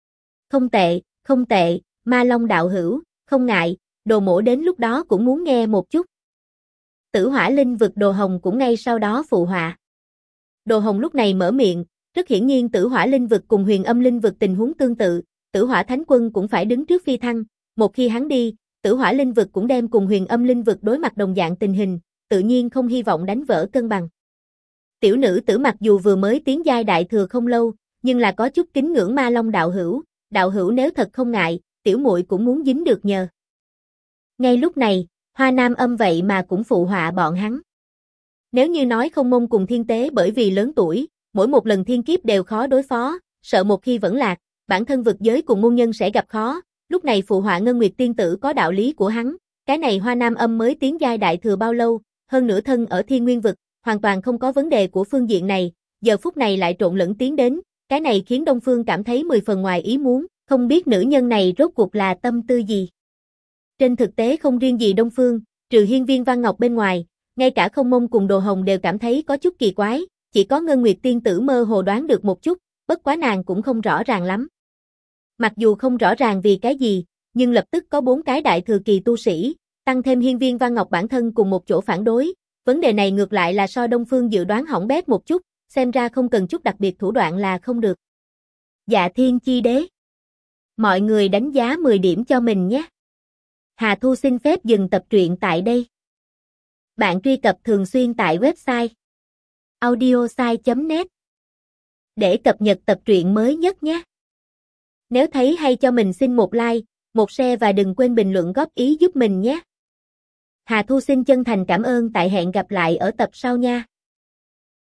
Không tệ, Ma Long đạo hữu, không ngại, Đồ Mỗ đến lúc đó cũng muốn nghe một chút. Tử Hỏa Linh Vực Đồ Hồng cũng ngay sau đó phụ họa. Đồ Hồng lúc này mở miệng, rất hiển nhiên Tử Hỏa Linh Vực cùng Huyền Âm Linh Vực tình huống tương tự, Tử Hỏa Thánh Quân cũng phải đứng trước phi thăng, một khi hắn đi, Tử Hỏa Linh Vực cũng đem cùng Huyền Âm Linh Vực đối mặt đồng dạng tình hình, tự nhiên không hy vọng đánh vỡ cân bằng. Tiểu nữ tử mặc dù vừa mới tiến giai đại thừa không lâu, nhưng là có chút kính ngưỡng Ma Long đạo hữu nếu thật không ngại, tiểu muội cũng muốn dính được nhờ. Ngay lúc này, Hoa Nam Âm vậy mà cũng phụ họa bọn hắn. Nếu như nói Không Mông cùng Thiên Tế bởi vì lớn tuổi, mỗi một lần thiên kiếp đều khó đối phó, sợ một khi vẫn lạc, bản thân vực giới cùng môn nhân sẽ gặp khó, lúc này phụ họa Ngân Nguyệt Tiên Tử có đạo lý của hắn, cái này Hoa Nam Âm mới tiến giai đại thừa bao lâu, hơn nửa thân ở Thiên Nguyên vực, hoàn toàn không có vấn đề của phương diện này, giờ phút này lại trộn lẫn tiến đến, cái này khiến Đông Phương cảm thấy 10 phần ngoài ý muốn, không biết nữ nhân này rốt cuộc là tâm tư gì. Trên thực tế không riêng gì Đông Phương, trừ Hiên Viên Văn Ngọc bên ngoài, ngay cả Không Mông cùng Đồ Hồng đều cảm thấy có chút kỳ quái, chỉ có Ngân Nguyệt Tiên Tử mơ hồ đoán được một chút, bất quá nàng cũng không rõ ràng lắm. Mặc dù không rõ ràng vì cái gì, nhưng lập tức có 4 cái đại thừa kỳ tu sĩ, tăng thêm Hiên Viên Văn Ngọc bản thân cùng một chỗ phản đối, vấn đề này ngược lại là so Đông Phương dự đoán hỏng bét một chút, xem ra không cần chút đặc biệt thủ đoạn là không được. Dạ Thiên Chi Đế. Mọi người đánh giá 10 điểm cho mình nhé. Hà Thu xin phép dừng tập truyện tại đây. Bạn truy cập thường xuyên tại website audiosai.net để cập nhật tập truyện mới nhất nhé. Nếu thấy hay cho mình xin một like, một share và đừng quên bình luận góp ý giúp mình nhé. Hà Thu xin chân thành cảm ơn, tại hẹn gặp lại ở tập sau nha.